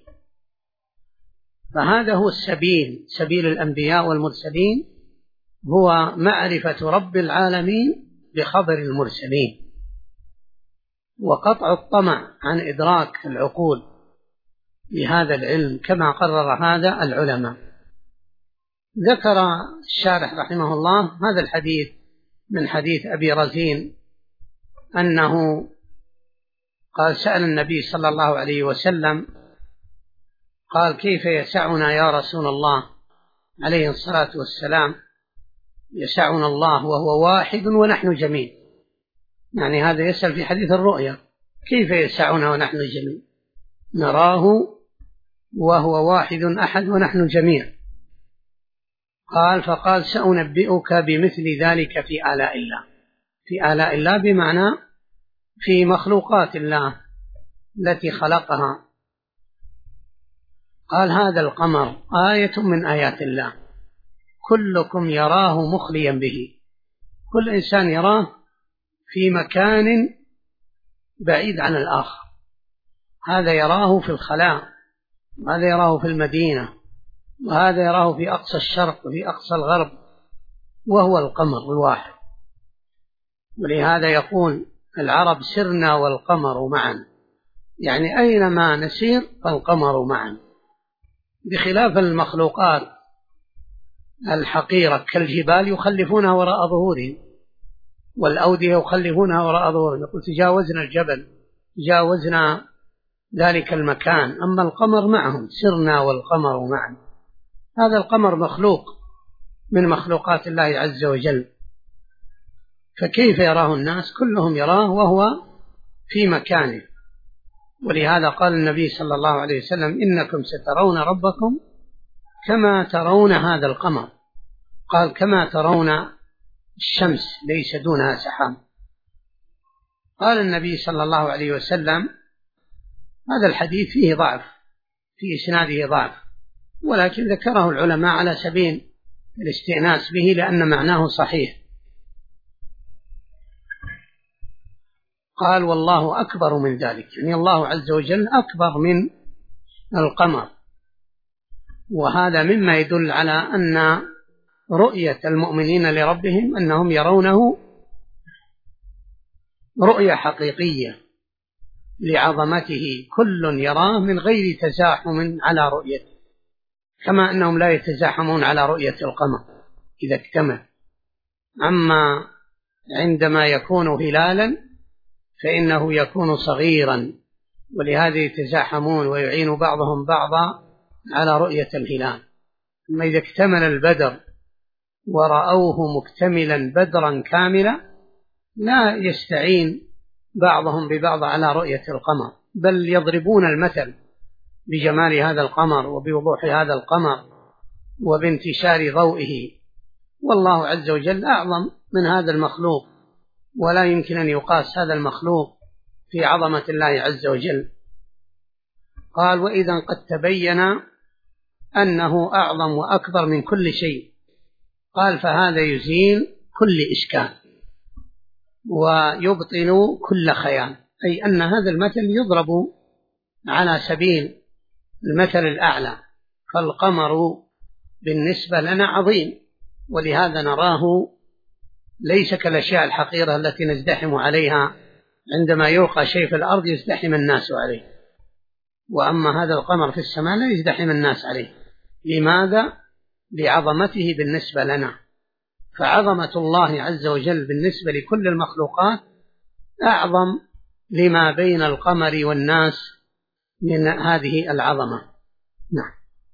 فهذا هو السبيل، سبيل الأنبياء والمرسلين، هو معرفة رب العالمين بخبر المرسلين، وقطع الطمع عن إدراك العقول لهذا العلم كما قرر هذا العلماء. ذكر الشارح رحمه الله هذا الحديث من حديث أبي رزين أنه قال: سأل النبي صلى الله عليه وسلم قال: كيف يسعنا يا رسول الله عليه الصلاة والسلام؟ يسعنا الله وهو واحد ونحن جميع. يعني هذا يسأل في حديث الرؤيا: كيف يسعنا ونحن جميع؟ نراه وهو واحد أحد ونحن جميع. قال: فقال: سأنبئك بمثل ذلك في آلاء الله. في آلاء الله بمعنى في مخلوقات الله التي خلقها. قال: هذا القمر آية من آيات الله، كلكم يراه مخليا به، كل إنسان يراه في مكان بعيد عن الآخر، هذا يراه في الخلاء، وهذا يراه في المدينة، وهذا يراه في أقصى الشرق وفي أقصى الغرب، وهو القمر الواحد. ولهذا يقول العرب سرنا والقمر معا، يعني أينما نسير فالقمر معا، بخلاف المخلوقات الحقيرة كالجبال يخلفونها وراء ظهورهم، والأودية يخلفونها وراء ظهورهم، يقول تجاوزنا الجبل، تجاوزنا ذلك المكان، أما القمر معهم، سرنا والقمر معا. هذا القمر مخلوق من مخلوقات الله عز وجل، فكيف يراه الناس؟ كلهم يراه وهو في مكانه. ولهذا قال النبي صلى الله عليه وسلم: إنكم سترون ربكم كما ترون هذا القمر، قال كما ترون الشمس ليس دونها سحاب. قال النبي صلى الله عليه وسلم: هذا الحديث فيه ضعف، في إسناده ضعف، ولكن ذكره العلماء على سبيل الاستئناس به لأن معناه صحيح. قال: والله أكبر من ذلك، يعني الله عز وجل أكبر من القمر. وهذا مما يدل على أن رؤية المؤمنين لربهم أنهم يرونه رؤية حقيقية لعظمته، كل يراه من غير تزاحم على رؤيته، كما أنهم لا يتزاحمون على رؤية القمر إذا اكتمل. أما عندما يكون هلالا فإنه يكون صغيرا، ولهذا يتزاحمون ويعين بعضهم بعضا على رؤية الهلال. أما إذا اكتمل البدر ورأوه مكتملا بدرا كاملا لا يستعين بعضهم ببعض على رؤية القمر، بل يضربون المثل بجمال هذا القمر وبوضوح هذا القمر وبانتشار ضوئه، والله عز وجل أعظم من هذا المخلوق، ولا يمكن أن يقاس هذا المخلوق في عظمة الله عز وجل. قال: وإذا قد تبين أنه أعظم وأكبر من كل شيء، قال: فهذا يزيل كل إشكال ويبطل كل خيال، أي أن هذا المثل يضرب على سبيل المثل الأعلى، فالقمر بالنسبة لنا عظيم، ولهذا نراه ليس كالأشياء الحقيرة التي نزدحم عليها، عندما يلقى شيء في الأرض يزدحم الناس عليه، وأما هذا القمر في السماء لا يزدحم الناس عليه. لماذا؟ لعظمته بالنسبة لنا، فعظمة الله عز وجل بالنسبة لكل المخلوقات أعظم لما بين القمر والناس من هذه العظمة. نعم.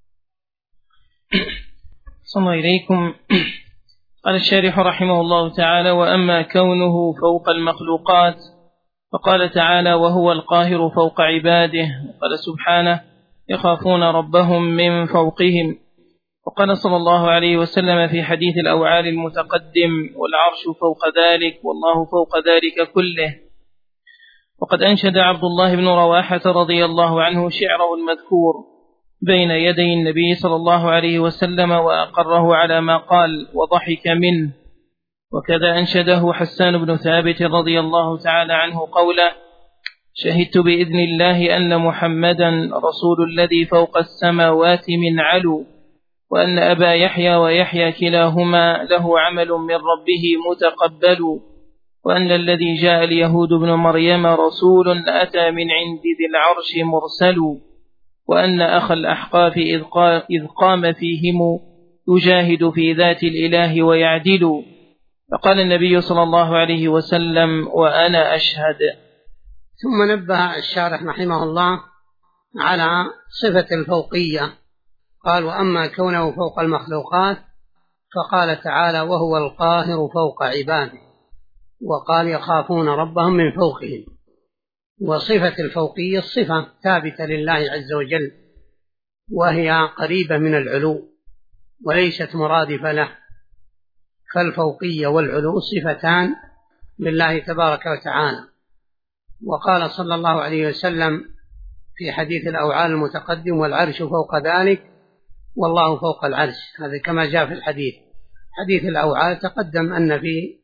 صلى الله إليكم. قال الشارح رحمه الله تعالى: وأما كونه فوق المخلوقات فقال تعالى: وهو القاهر فوق عباده. وقال سبحانه: يخافون ربهم من فوقهم. وقال صلى الله عليه وسلم في حديث الأوعال المتقدم: والعرش فوق ذلك والله فوق ذلك كله. وقد أنشد عبد الله بن رواحة رضي الله عنه شعره المذكور بين يدي النبي صلى الله عليه وسلم وأقره على ما قال وضحك منه. وكذا أنشده حسان بن ثابت رضي الله تعالى عنه قوله: شهدت بإذن الله أن محمدا رسول الذي فوق السماوات من علو، وأن أبا يحيى ويحيى كلاهما له عمل من ربه متقبل، وأن الذي جاء اليهود بن مريم رسول أتى من عند ذي العرش مرسل، وأن أخ الأحقاف إذ قام فيهم يجاهد في ذات الإله ويعدل. فقال النبي صلى الله عليه وسلم: وأنا أشهد. ثم نبه الشارح رحمه الله على صفة الفوقية، قال: وأما كونه فوق المخلوقات فقال تعالى: وهو القاهر فوق عباده، وقال: يخافون ربهم من فوقهم. وصفة الفوقية الصفة ثابتة لله عز وجل، وهي قريبة من العلو وليست مرادفة له، فالفوقية والعلو صفتان لله تبارك وتعالى. وقال صلى الله عليه وسلم في حديث الأوعال المتقدم: والعرش فوق ذلك والله فوق العرش. هذا كما جاء في الحديث. حديث الأوعال تقدم أن في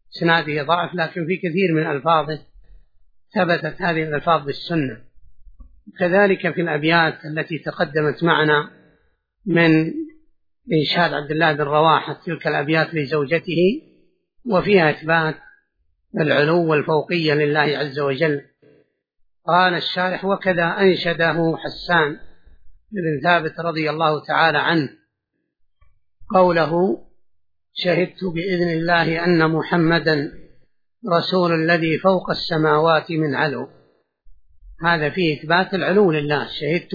إسناده ضعف، لكن في كثير من ألفاظه ثبتت هذه الألفاظ بالسنة. كذلك في الأبيات التي تقدمت معنا من إنشاد عبد الله بن رواحة تلك الأبيات لزوجته، وفيها إثبات العلو والفوقية لله عز وجل. قال الشارح: وكذا أنشده حسان بن ثابت رضي الله تعالى عنه قوله: شهدت بإذن الله أن محمدا رسول الذي فوق السماوات من علو. هذا فيه إثبات العلو لله. شهدت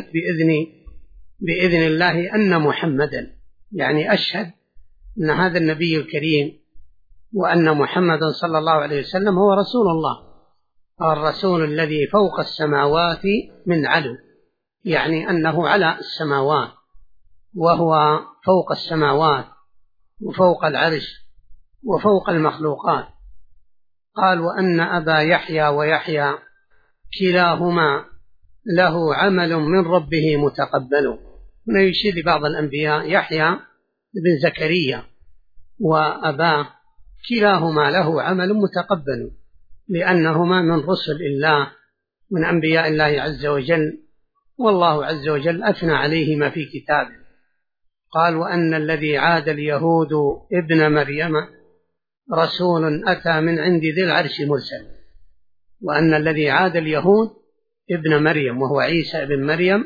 بإذن الله أن محمدا، يعني أشهد أن هذا النبي الكريم وأن محمدا صلى الله عليه وسلم هو رسول الله، الرسول الذي فوق السماوات من علو، يعني أنه على السماوات وهو فوق السماوات وفوق العرش وفوق المخلوقات. قال: وأن أبا يحيى ويحيى كلاهما له عمل من ربه متقبل. هنا يشير لبعض الأنبياء، يحيى بن زكريا وأباه كلاهما له عمل متقبل، لأنهما من رسل الله من أنبياء الله عز وجل، والله عز وجل أثنى عليهما في كتابه. قال: وأن الذي عاد اليهود ابن مريم رسول أتى من عند ذي العرش مرسل. وأن الذي عاد اليهود ابن مريم وهو عيسى ابن مريم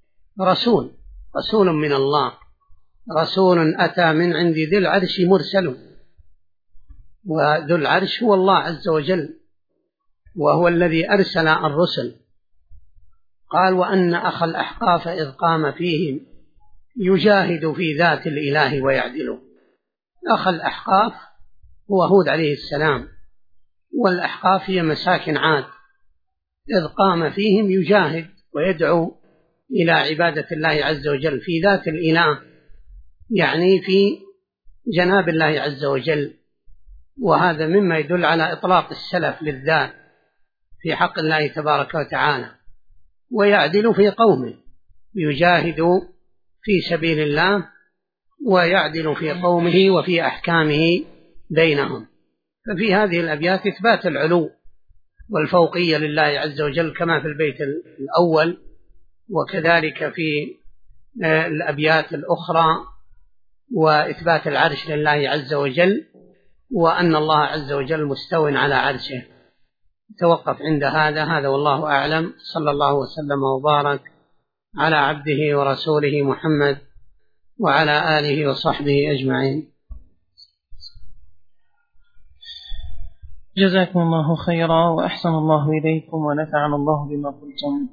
رسول من الله، رسول أتى من عند ذي العرش مرسل، وذو العرش هو الله عز وجل، وهو الذي أرسل الرسل. قال: وأن أخ الأحقاف إذ قام فيهم يجاهد في ذات الإله ويعدله. أخ الأحقاف هو هود عليه السلام، والأحقاف هي مساكن عاد. إذ قام فيهم يجاهد ويدعو إلى عبادة الله عز وجل في ذات الإله، يعني في جناب الله عز وجل. وهذا مما يدل على إطلاق السلف للذات في حق الله تبارك وتعالى. ويعدل في قومه، يجاهد في سبيل الله ويعدل في قومه وفي أحكامه بينهم. ففي هذه الأبيات إثبات العلو والفوقية لله عز وجل كما في البيت الأول، وكذلك في الأبيات الأخرى، وإثبات العرش لله عز وجل، وأن الله عز وجل مستو على عرشه. توقف عند هذا والله أعلم. صلى الله وسلم وبارك على عبده ورسوله محمد وعلى آله وصحبه أجمعين. جزاكم الله خيرا وأحسن الله إليكم ونفعنا الله بما قلتم.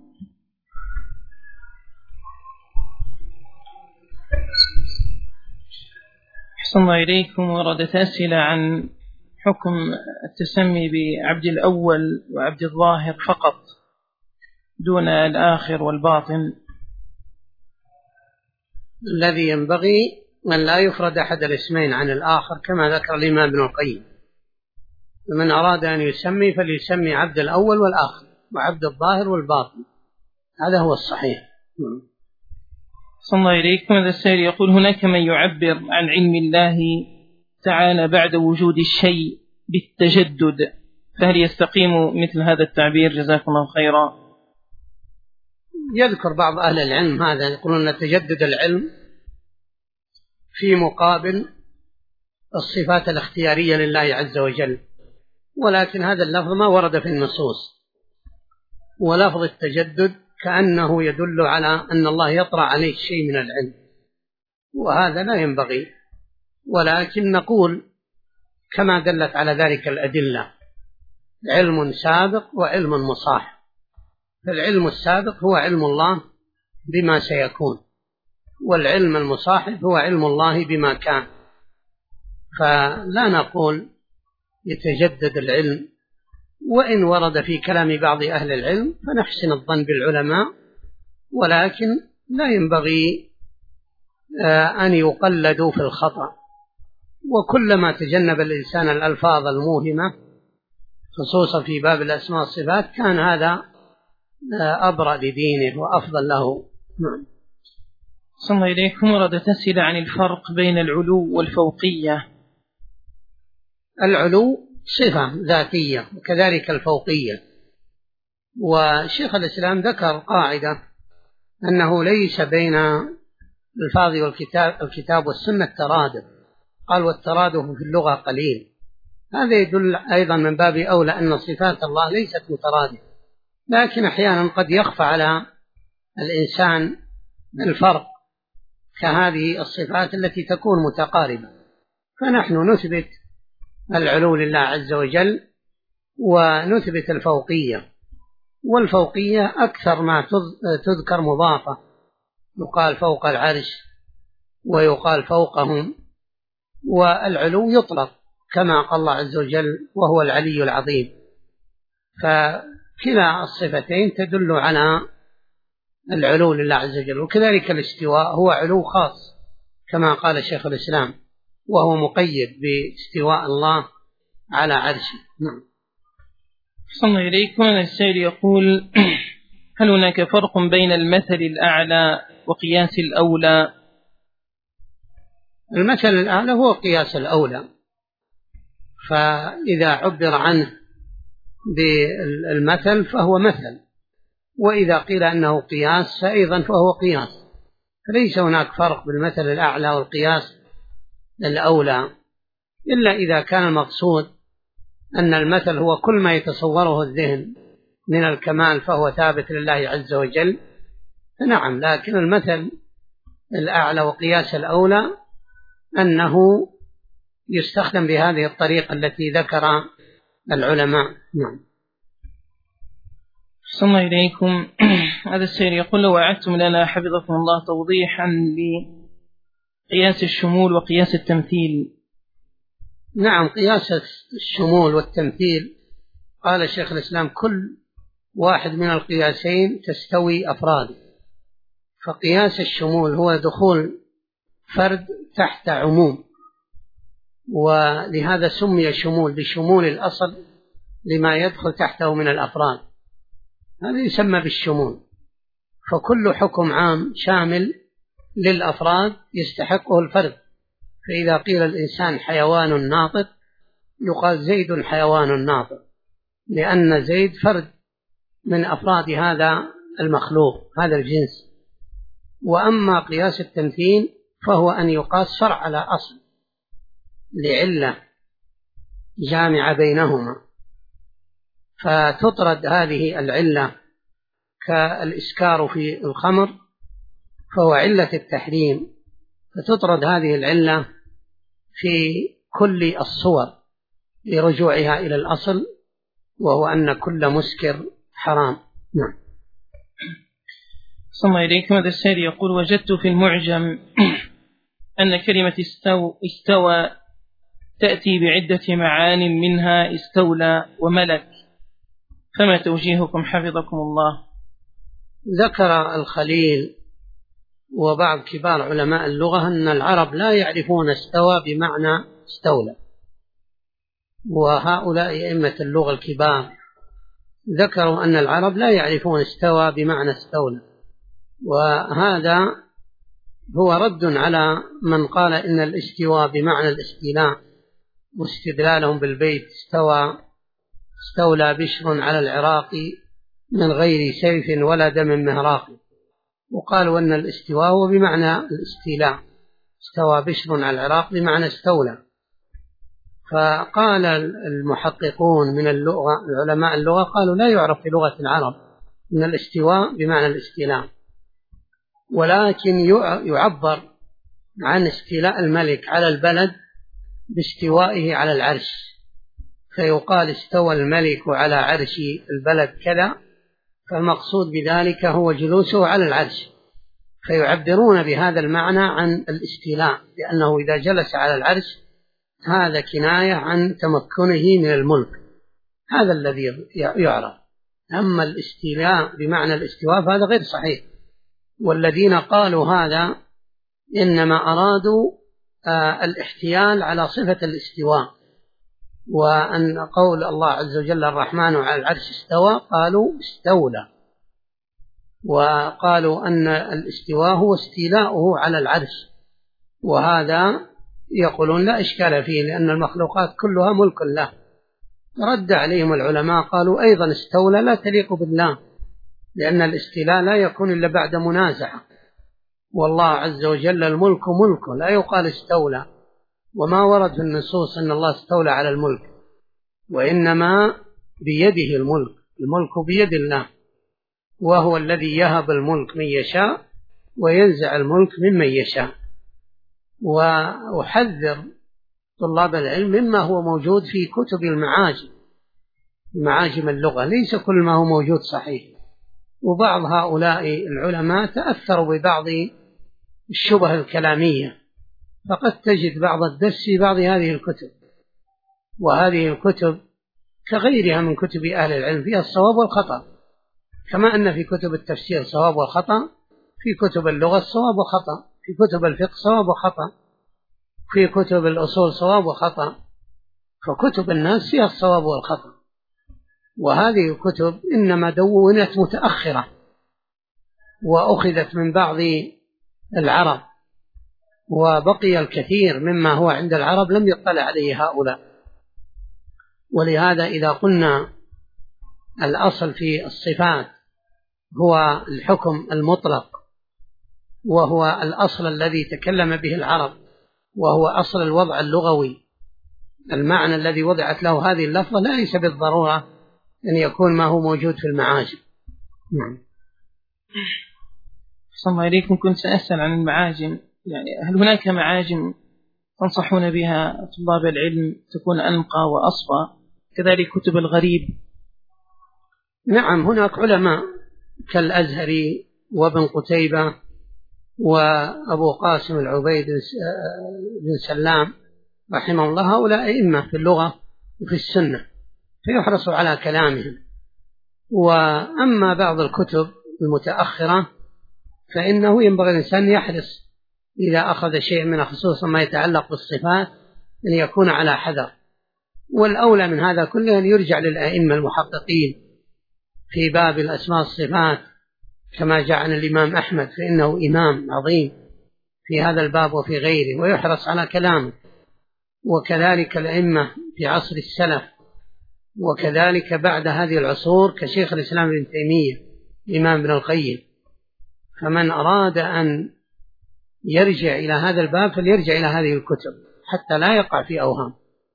أحسن الله إليكم. وردت أسئلة عن حكم التسمي بعبد الأول وعبد الظاهر فقط دون الآخر والباطن. الذي ينبغي أن لا يفرد أحد الاسمين عن الآخر كما ذكر الإمام ابن القيم. فمن أراد أن يسمي فليسمي عبد الأول والآخر وعبد الظاهر والباطن، هذا هو الصحيح. صلى الله إليكم. هذا السائل يقول: هناك من يعبر عن علم الله تعالى بعد وجود الشيء بالتجدد، فهل يستقيم مثل هذا التعبير؟ جزاكم الله خيرا. يذكر بعض أهل العلم هذا، يقولون أن تجدد العلم في مقابل الصفات الاختيارية لله عز وجل، ولكن هذا اللفظ ما ورد في النصوص. ولفظ التجدد كأنه يدل على أن الله يطرأ عليه شيء من العلم، وهذا لا ينبغي. ولكن نقول كما دلت على ذلك الأدلة: علم سابق وعلم مصاحب. فالعلم السابق هو علم الله بما سيكون، والعلم المصاحب هو علم الله بما كان. فلا نقول يتجدد العلم، وإن ورد في كلام بعض أهل العلم فنحسن الظن بالعلماء، ولكن لا ينبغي أن يقلدوا في الخطأ. وكلما تجنب الإنسان الألفاظ الموهمة خصوصا في باب الأسماء والصفات كان هذا أبرأ لدينه وأفضل له. نعم. صلى الله إليكم. وردت أسئلة عن الفرق بين العلو والفوقية. العلو صفة ذاتية وكذلك الفوقية. وشيخ الإسلام ذكر قاعدة أنه ليس بين الفاظ الكتاب والسنة ترادف، قال والترادف في اللغة قليل. هذا يدل أيضا من باب أولى أن صفات الله ليست مترادفة، لكن أحيانا قد يخفى على الإنسان الفرق كهذه الصفات التي تكون متقاربة. فنحن نثبت العلو لله عز وجل ونثبت الفوقية، والفوقية أكثر ما تذكر مضافة، يقال فوق العرش ويقال فوقهم، والعلو يطلق كما قال الله عز وجل وهو العلي العظيم. فكلا الصفتين تدل على العلو لله عز وجل. وكذلك الاستواء هو علو خاص كما قال شيخ الإسلام، وهو مقيد باستواء الله على عرشه. نعم. صلى إليكم. السائل يقول: هل هناك فرق بين المثل الأعلى وقياس الأولى؟ المثل الأعلى هو قياس الأولى، فإذا عبر عنه بالمثل فهو مثل، وإذا قيل أنه قياس فأيضا فهو قياس. فليس هناك فرق بالمثل الأعلى والقياس الأولى، إلا إذا كان المقصود أن المثل هو كل ما يتصوره الذهن من الكمال فهو ثابت لله عز وجل، فنعم. لكن المثل الأعلى وقياس الأولى أنه يستخدم بهذه الطريقة التي ذكر العلماء. نعم. صلى الله إليكم. هذا السائل يقول: لو أعدتم لنا حفظكم الله توضيحا لقياس الشمول وقياس التمثيل. نعم. قياس الشمول والتمثيل قال شيخ الإسلام كل واحد من القياسين تستوي أفراده. فقياس الشمول هو دخول فرد تحت عموم، ولهذا سمي شمول بشمول الأصل لما يدخل تحته من الأفراد، هذا يسمى بالشمول. فكل حكم عام شامل للأفراد يستحقه الفرد. فإذا قيل الإنسان حيوان ناطق يقال زيد حيوان ناطق، لأن زيد فرد من أفراد هذا المخلوق، هذا الجنس. وأما قياس التمثيل فهو أن يقاس فرع على أصل لعلة جامعة بينهما، فتطرد هذه العلة كالإسكار في الخمر فهو علة التحريم، فتطرد هذه العلة في كل الصور لرجوعها إلى الأصل، وهو أن كل مسكر حرام. نعم. صلى الله إليكم. هذا السائل يقول: وجدت في المعجم أن كلمة استوى تأتي بعدة معان منها استولى وملك، فما توجيهكم حفظكم الله؟ ذكر الخليل وبعض كبار علماء اللغة أن العرب لا يعرفون استوى بمعنى استولى، وهؤلاء أئمة اللغة الكبار ذكروا أن العرب لا يعرفون استوى بمعنى استولى، وهذا هو رد على من قال إن الاستواء بمعنى الاستيلاء، واستدلالهم بالبيت استولى بشر على العراق من غير سيف ولا دم مهراق، وقالوا أن الاستواء هو بمعنى الاستيلاء، استوى بشر على العراق بمعنى استولى. فقال المحققون من اللغة علماء اللغة قالوا لا يعرف في لغة العرب أن الاستواء بمعنى الاستيلاء، ولكن يعبر عن استيلاء الملك على البلد باستوائه على العرش، فيقال استوى الملك على عرش البلد كذا، فالمقصود بذلك هو جلوسه على العرش، فيعبرون بهذا المعنى عن الاستيلاء، لأنه إذا جلس على العرش هذا كناية عن تمكنه من الملك، هذا الذي يعرف. أما الاستيلاء بمعنى الاستواء فهذا غير صحيح، والذين قالوا هذا إنما أرادوا الاحتيال على صفة الاستواء، وأن قول الله عز وجل الرحمن على العرش استوى قالوا استولى، وقالوا أن الاستواء هو استيلاؤه على العرش، وهذا يقولون لا إشكال فيه لأن المخلوقات كلها ملك له. رد عليهم العلماء قالوا أيضا استولى لا تليق بالله، لأن الاستيلاء لا يكون إلا بعد منازعة، والله عز وجل الملك ملكه لا يقال استولى، وما ورد في النصوص أن الله استولى على الملك، وإنما بيده الملك، الملك بيد الله، وهو الذي يهب الملك من يشاء وينزع الملك ممن يشاء. وأحذر طلاب العلم مما هو موجود في كتب المعاجم، معاجم اللغة، ليس كل ما هو موجود صحيح، وبعض هؤلاء العلماء تأثروا ببعض الشبه الكلامية، فقد تجد بعض الدس في بعض هذه الكتب، وهذه الكتب كغيرها من كتب أهل العلم فيها الصواب والخطأ، كما أن في كتب التفسير صواب وخطأ، في كتب اللغة الصواب وخطأ، في كتب الفقه صواب وخطأ، في كتب الأصول صواب وخطأ، فكتب الناس فيها الصواب والخطأ. وهذه الكتب إنما دونت متأخرة وأخذت من بعض العرب، وبقي الكثير مما هو عند العرب لم يطلع عليه هؤلاء. ولهذا إذا قلنا الأصل في الصفات هو الحكم المطلق، وهو الأصل الذي تكلم به العرب، وهو أصل الوضع اللغوي، المعنى الذي وضعت له هذه اللفظة ليس بالضرورة أن يكون ما هو موجود في المعاجم. نعم. صلى الله عليكم، كنت سأسأل عن المعاجم، يعني هل هناك معاجم تنصحون بها طلاب العلم تكون أنقى وأصفى، كذلك كتب الغريب؟ نعم، هناك علماء كالأزهري وابن قتيبة وأبو قاسم العبيد بن سلام رحمه الله، هؤلاء أئمة في اللغة وفي السنة، فيحرص على كلامهم. وأما بعض الكتب المتأخرة فإنه ينبغي الإنسان يحرص إذا أخذ شيء من خصوصا ما يتعلق بالصفات أن يكون على حذر، والأولى من هذا كله أن يرجع للأئمة المحققين في باب الأسماء والصفات كما جاء عن الإمام أحمد، فإنه إمام عظيم في هذا الباب وفي غيره، ويحرص على كلامه. وكذلك الأئمة في عصر السلف، وكذلك بعد هذه العصور كشيخ الإسلام ابن تيمية، الإمام ابن القيم. فمن أراد أن يرجع إلى هذا الباب فليرجع إلى هذه الكتب حتى لا يقع في أوهام،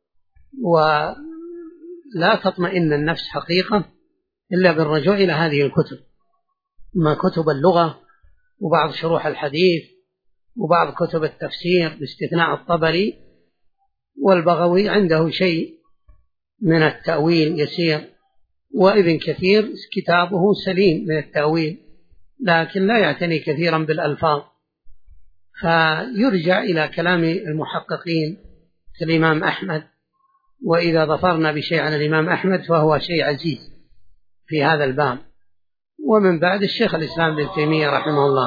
ولا تطمئن النفس حقيقة إلا بالرجوع إلى هذه الكتب، ما كتب اللغة وبعض شروح الحديث وبعض كتب التفسير باستثناء الطبري، والبغوي عنده شيء من التأويل يسير، وابن كثير كتابه سليم من التأويل لكن لا يعتني كثيرا بالألفاظ، فيرجع إلى كلام المحققين كالإمام أحمد. وإذا ظفرنا بشيء عن الإمام أحمد فهو شيء عزيز في هذا الباب. ومن بعد الشيخ الإسلام ابن تيمية رحمه الله.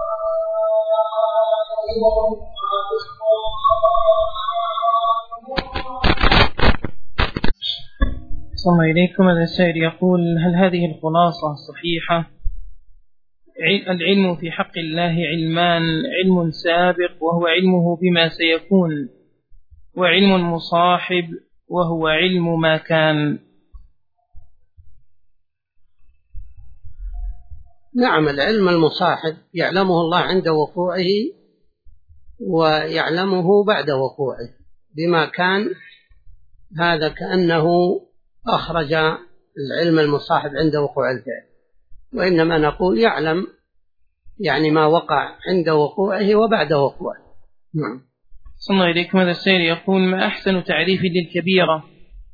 صلى الله إليكم. هذا السائل يقول: هل هذه الخلاصة صحيحة؟ العلم في حق الله علمان: علم سابق وهو علمه بما سيكون، وعلم مصاحب وهو علم ما كان. نعم، العلم المصاحب يعلمه الله عند وقوعه ويعلمه بعد وقوعه بما كان، هذا كأنه أخرج العلم المصاحب عند وقوع الفعل، وإنما نقول يعلم يعني ما وقع عند وقوعه وبعد وقوعه. نعم. صلى الله إليكم. هذا السائل يقول: ما أحسن تعريف للكبيرة؟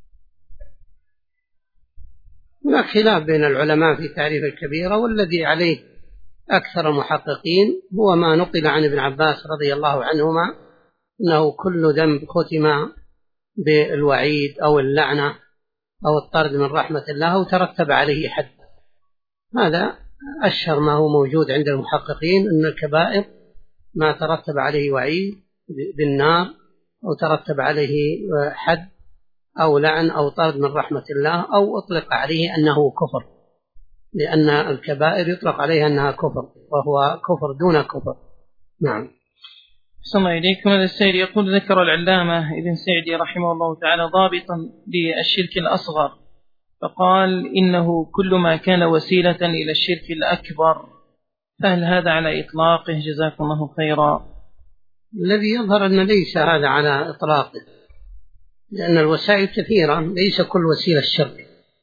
هناك خلاف بين العلماء في تعريف الكبيرة، والذي عليه أكثر المحققين هو ما نقل عن ابن عباس رضي الله عنهما أنه كل ذنب ختم بالوعيد أو اللعنة أو الطرد من رحمة الله أو ترتب عليه حد. هذا أشهر ما هو موجود عند المحققين، أن الكبائر ما ترتب عليه وعيد بالنار أو ترتب عليه حد أو لعن أو طرد من رحمة الله أو أطلق عليه أنه كفر، لأن الكبائر يطلق عليها أنها كفر، وهو كفر دون كفر. نعم. صلى الله إليكم. هذا السائل يقول: ذكر العلامة ابن سعدي رحمه الله تعالى ضابطا للشرك الأصغر، فقال: إنه كل ما كان وسيلة إلى الشرك الأكبر، فهل هذا على إطلاقه؟ جزاكم الله خيرا. الذي يظهر أن ليس هذا على إطلاقه، لأن الوسائل كثيرة، ليس كل وسيلة الشرك،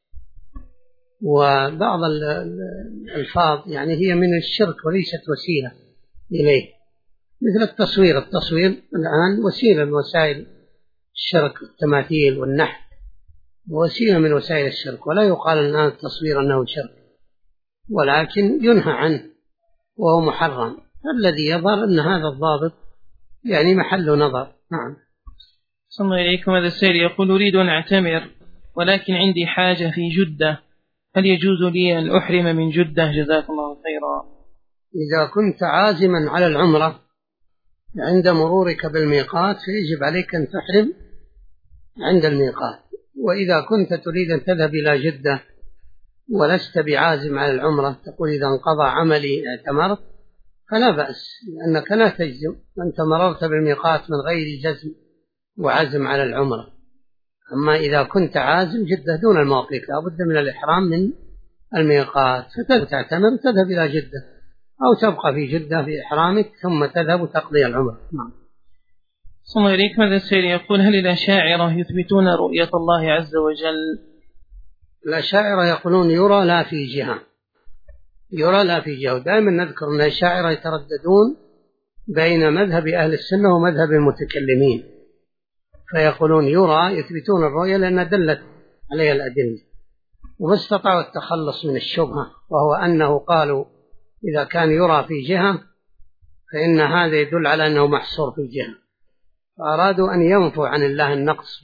وبعض الألفاظ يعني هي من الشرك وليست وسيلة إليه، مثل التصوير الآن وسيلة من وسائل الشرك، التماثيل والنحت وسيلة من وسائل الشرك، ولا يقال الآن التصوير أنه شرك، ولكن ينهى عنه وهو محرم. الذي يظهر أن هذا الضابط يعني محل نظر. نعم. صلى الله إليكم. هذا السائل يقول: أريد أن أعتمر ولكن عندي حاجة في جدة، هل يجوز لي أن أحرم من جدة؟ جزاكم الله خيرا. إذا كنت عازما على العمرة عند مرورك بالميقات فيجب عليك أن تحرم عند الميقات، وإذا كنت تريد أن تذهب إلى جدة ولست بعازم على العمرة، تقول إذا انقضى عملي اعتمرت، فلا بأس، لأنك لا تجزم، أنت مررت بالميقات من غير جزم وعزم على العمرة. أما إذا كنت عازم جدة دون المواقيت لا بد من الإحرام من الميقات، فتعتمر تذهب إلى جدة، أو تبقى في جدة في إحرامك ثم تذهب وتقضي العمرة. نعم. صلى الله عليكم. هذا السائل يقول: هل الأشاعرة يثبتون رؤية الله عز وجل؟ الأشاعرة يقولون يرى لا في جهة، يرى لا في جهة، ودائما نذكر أن الأشاعرة يترددون بين مذهب أهل السنة ومذهب المتكلمين، فيقولون يرى، يثبتون الرؤية لأن دلت عليها الأدلة، وما استطاعوا التخلص من الشبهة، وهو أنه قالوا إذا كان يرى في جهة فإن هذا يدل على أنه محصور في جهة، فأرادوا أن ينفوا عن الله النقص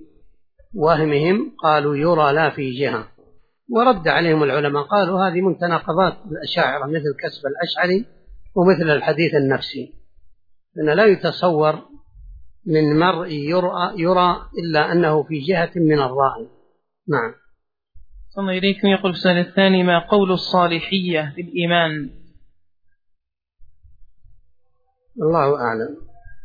بوهمهم، قالوا يرى لا في جهة، ورد عليهم العلماء قالوا هذه من تناقضات الأشاعرة، مثل كسب الأشعري ومثل الحديث النفسي، أن لا يتصور من مرء يرى إلا أنه في جهة من الرأي. نعم. صلى الله إليكم. يقول السؤال الثاني: ما قول الصالحية في الإيمان؟ الله أعلم.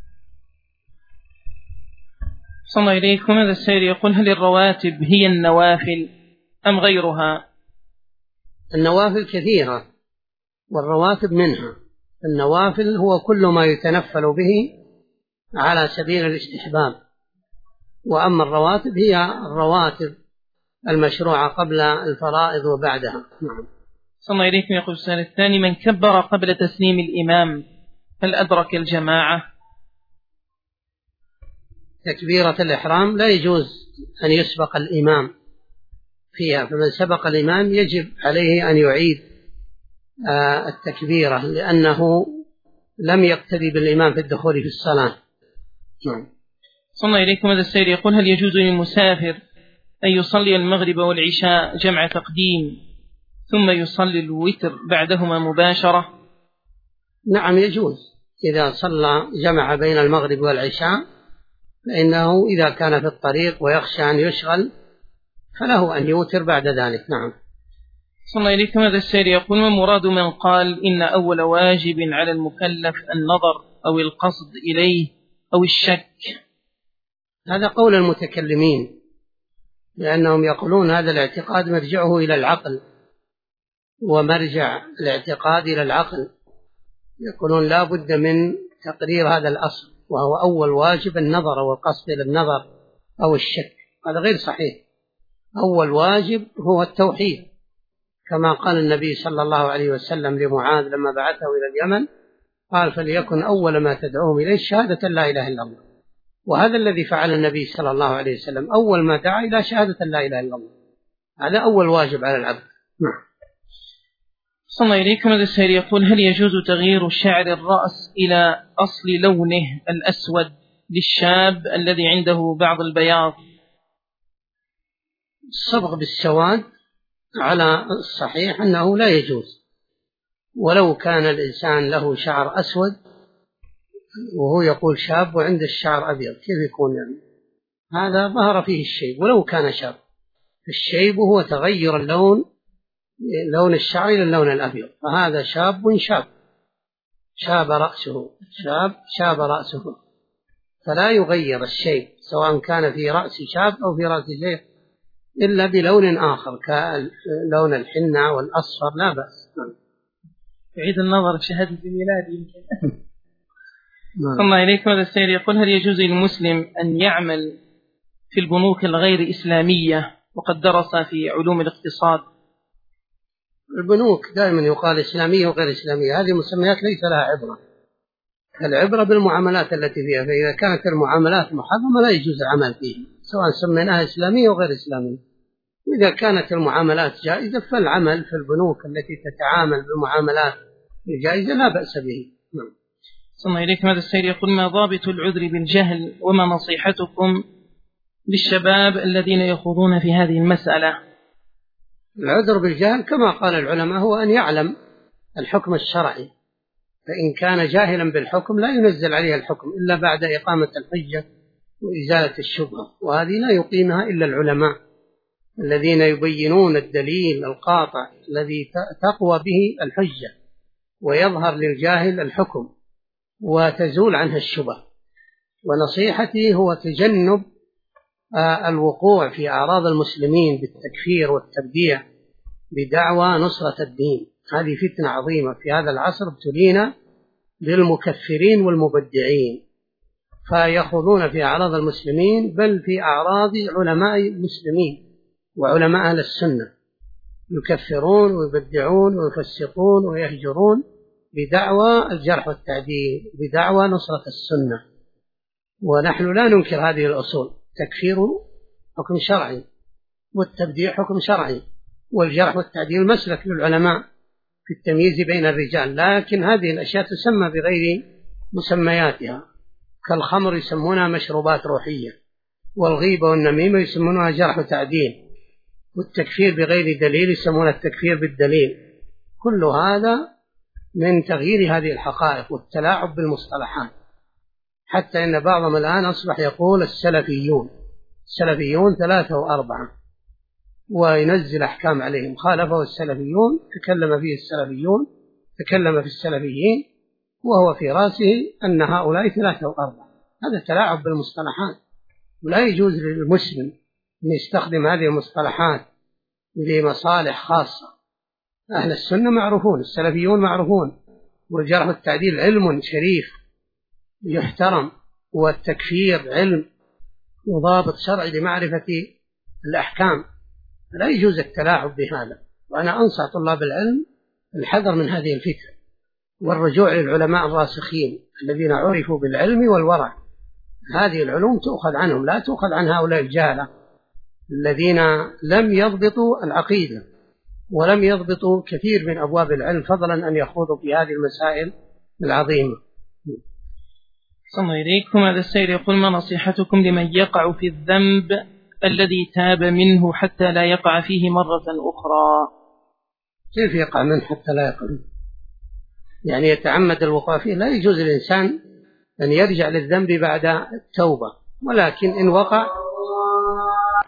صلى الله إليكم. هذا السائل يقول: هل الرواتب هي النوافل أم غيرها؟ النوافل كثيرة والرواتب منها. النوافل هو كل ما يتنفل به على سبيل الاستحباب، وأما الرواتب هي الرواتب المشروعة قبل الفرائض وبعدها. نعم. صلى الله إليكم. يقول السؤال الثاني: من كبر قبل تسليم الإمام هل أدرك الجماعة؟ تكبيرة الإحرام لا يجوز أن يسبق الإمام فيها، فمن سبق الإمام يجب عليه أن يعيد التكبيرة، لأنه لم يقتدي بالإمام في الدخول في الصلاة. نعم. صلى الله إليكم. هذا السائل يقول: هل يجوز للمسافر أن يصلي المغرب والعشاء جمع تقديم ثم يصلي الوتر بعدهما مباشرة؟ نعم يجوز، إذا صلى جمع بين المغرب والعشاء، فإنه إذا كان في الطريق ويخشى أن يشغل فله أن يوتر بعد ذلك. نعم. صلى الله إليكم. هذا السائل يقول: ما مراد من قال إن أول واجب على المكلف النظر أو القصد إليه أو الشك؟ هذا قول المتكلمين، لأنهم يقولون هذا الاعتقاد مرجعه إلى العقل، ومرجع الاعتقاد إلى العقل، يقولون لا بد من تقرير هذا الأصل، وهو أول واجب النظر والقصد إلى النظر أو الشك. هذا غير صحيح. أول واجب هو التوحيد، كما قال النبي صلى الله عليه وسلم لمعاذ لما بعثه إلى اليمن، قال فليكن أول ما تدعوهم إليه شهادة لا إله إلا الله، وهذا الذي فعل النبي صلى الله عليه وسلم، أول ما دعا إلى شهادة لا إله إلا الله، هذا أول واجب على العبد. نعم. صلى الله إليكم. هذا السائل يقول: هل يجوز تغيير شعر الرأس إلى أصل لونه الأسود للشاب الذي عنده بعض البياض؟ الصبغ بالسواد على الصحيح أنه لا يجوز، ولو كان الإنسان له شعر أسود وهو يقول شاب وعنده الشعر أبيض، كيف يكون يعني؟ هذا ظهر فيه الشيب ولو كان شاب. الشيب هو تغير اللون، لون الشعر إلى اللون الأبيض، فهذا شاب شاب، شاب رأسه، فلا يغير الشيء سواء كان في رأس شاب أو في رأس شيخ إلا بلون آخر كلون الحنة والأصفر لا بأس. يعيد النظر في شهادة الميلاد يمكن. ثم إليكم هذا السائل يقول: هل يجوز للمسلم أن يعمل في البنوك الغير إسلامية وقد درس في علوم الاقتصاد؟ البنوك دائما يقال إسلامية وغير إسلامية، هذه مسميات ليس لها عبرة، العبرة بالمعاملات التي فيها، فإذا كانت المعاملات محرمة لا يجوز العمل فيها سواء سميناها إسلامية وغير إسلامية. وإذا كانت المعاملات جائزة فالعمل في البنوك التي تتعامل بالمعاملات الجائزة لا بأس به. ثم إليكم هذا السائل يقول: ما ضابط العذر بالجهل وما نصيحتكم للشباب الذين يخوضون في هذه المسألة؟ العذر بالجهل كما قال العلماء هو أن يعلم الحكم الشرعي، فإن كان جاهلا بالحكم لا ينزل عليه الحكم إلا بعد إقامة الحجة وإزالة الشبهة، وهذه لا يقيمها إلا العلماء الذين يبينون الدليل القاطع الذي تقوى به الحجة ويظهر للجاهل الحكم وتزول عنها الشبهة. ونصيحتي هو تجنب الوقوع في أعراض المسلمين بالتكفير والتبديع بدعوى نصرة الدين، هذه فتنة عظيمة في هذا العصر، ابتلينا بالمكفرين والمبدعين فيخوضون في أعراض المسلمين بل في أعراض علماء المسلمين وعلماء أهل السنة، يكفرون ويبدعون ويفسقون ويهجرون بدعوى الجرح والتعديل، بدعوى نصرة السنة. ونحن لا ننكر هذه الأصول، تكفير حكم شرعي والتبديع حكم شرعي والجرح والتعديل مسلك للعلماء في التمييز بين الرجال، لكن هذه الأشياء تسمى بغير مسمياتها، كالخمر يسمونها مشروبات روحية، والغيبة والنميمة يسمونها جرح وتعديل، والتكفير بغير دليل يسمونها التكفير بالدليل. كل هذا من تغيير هذه الحقائق والتلاعب بالمصطلحات، حتى إن بعضهم الآن أصبح يقول السلفيون 3 و4 وينزل أحكام عليهم، خالفه السلفيون تكلم فيه السلفيون تكلم في السلفيين وهو في رأسه أن هؤلاء 3 و4. هذا تلاعب بالمصطلحات، ولا يجوز للمسلم أن يستخدم هذه المصطلحات لمصالح خاصة. أهل السنة معروفون، السلفيون معروفون، والجرح والتعديل علم شريف يحترم، والتكفير علم وضابط شرعي لمعرفة الأحكام، لا يجوز التلاعب بهذا. وأنا أنصح طلاب العلم الحذر من هذه الفكرة والرجوع للعلماء الراسخين الذين عرفوا بالعلم والورع، هذه العلوم تؤخذ عنهم لا تؤخذ عن هؤلاء الجهلة الذين لم يضبطوا العقيدة ولم يضبطوا كثير من أبواب العلم، فضلا أن يخوضوا في هذه المسائل العظيمة. صلى الله إليكم هذا السائل يقول: ما نصيحتكم لمن يقع في الذنب الذي تاب منه حتى لا يقع فيه مرة أخرى؟ كيف يقع منه حتى لا يقع؟ يعني يتعمد الوقوع فيه؟ لا يجوز للإنسان أن يرجع للذنب بعد التوبة، ولكن إن وقع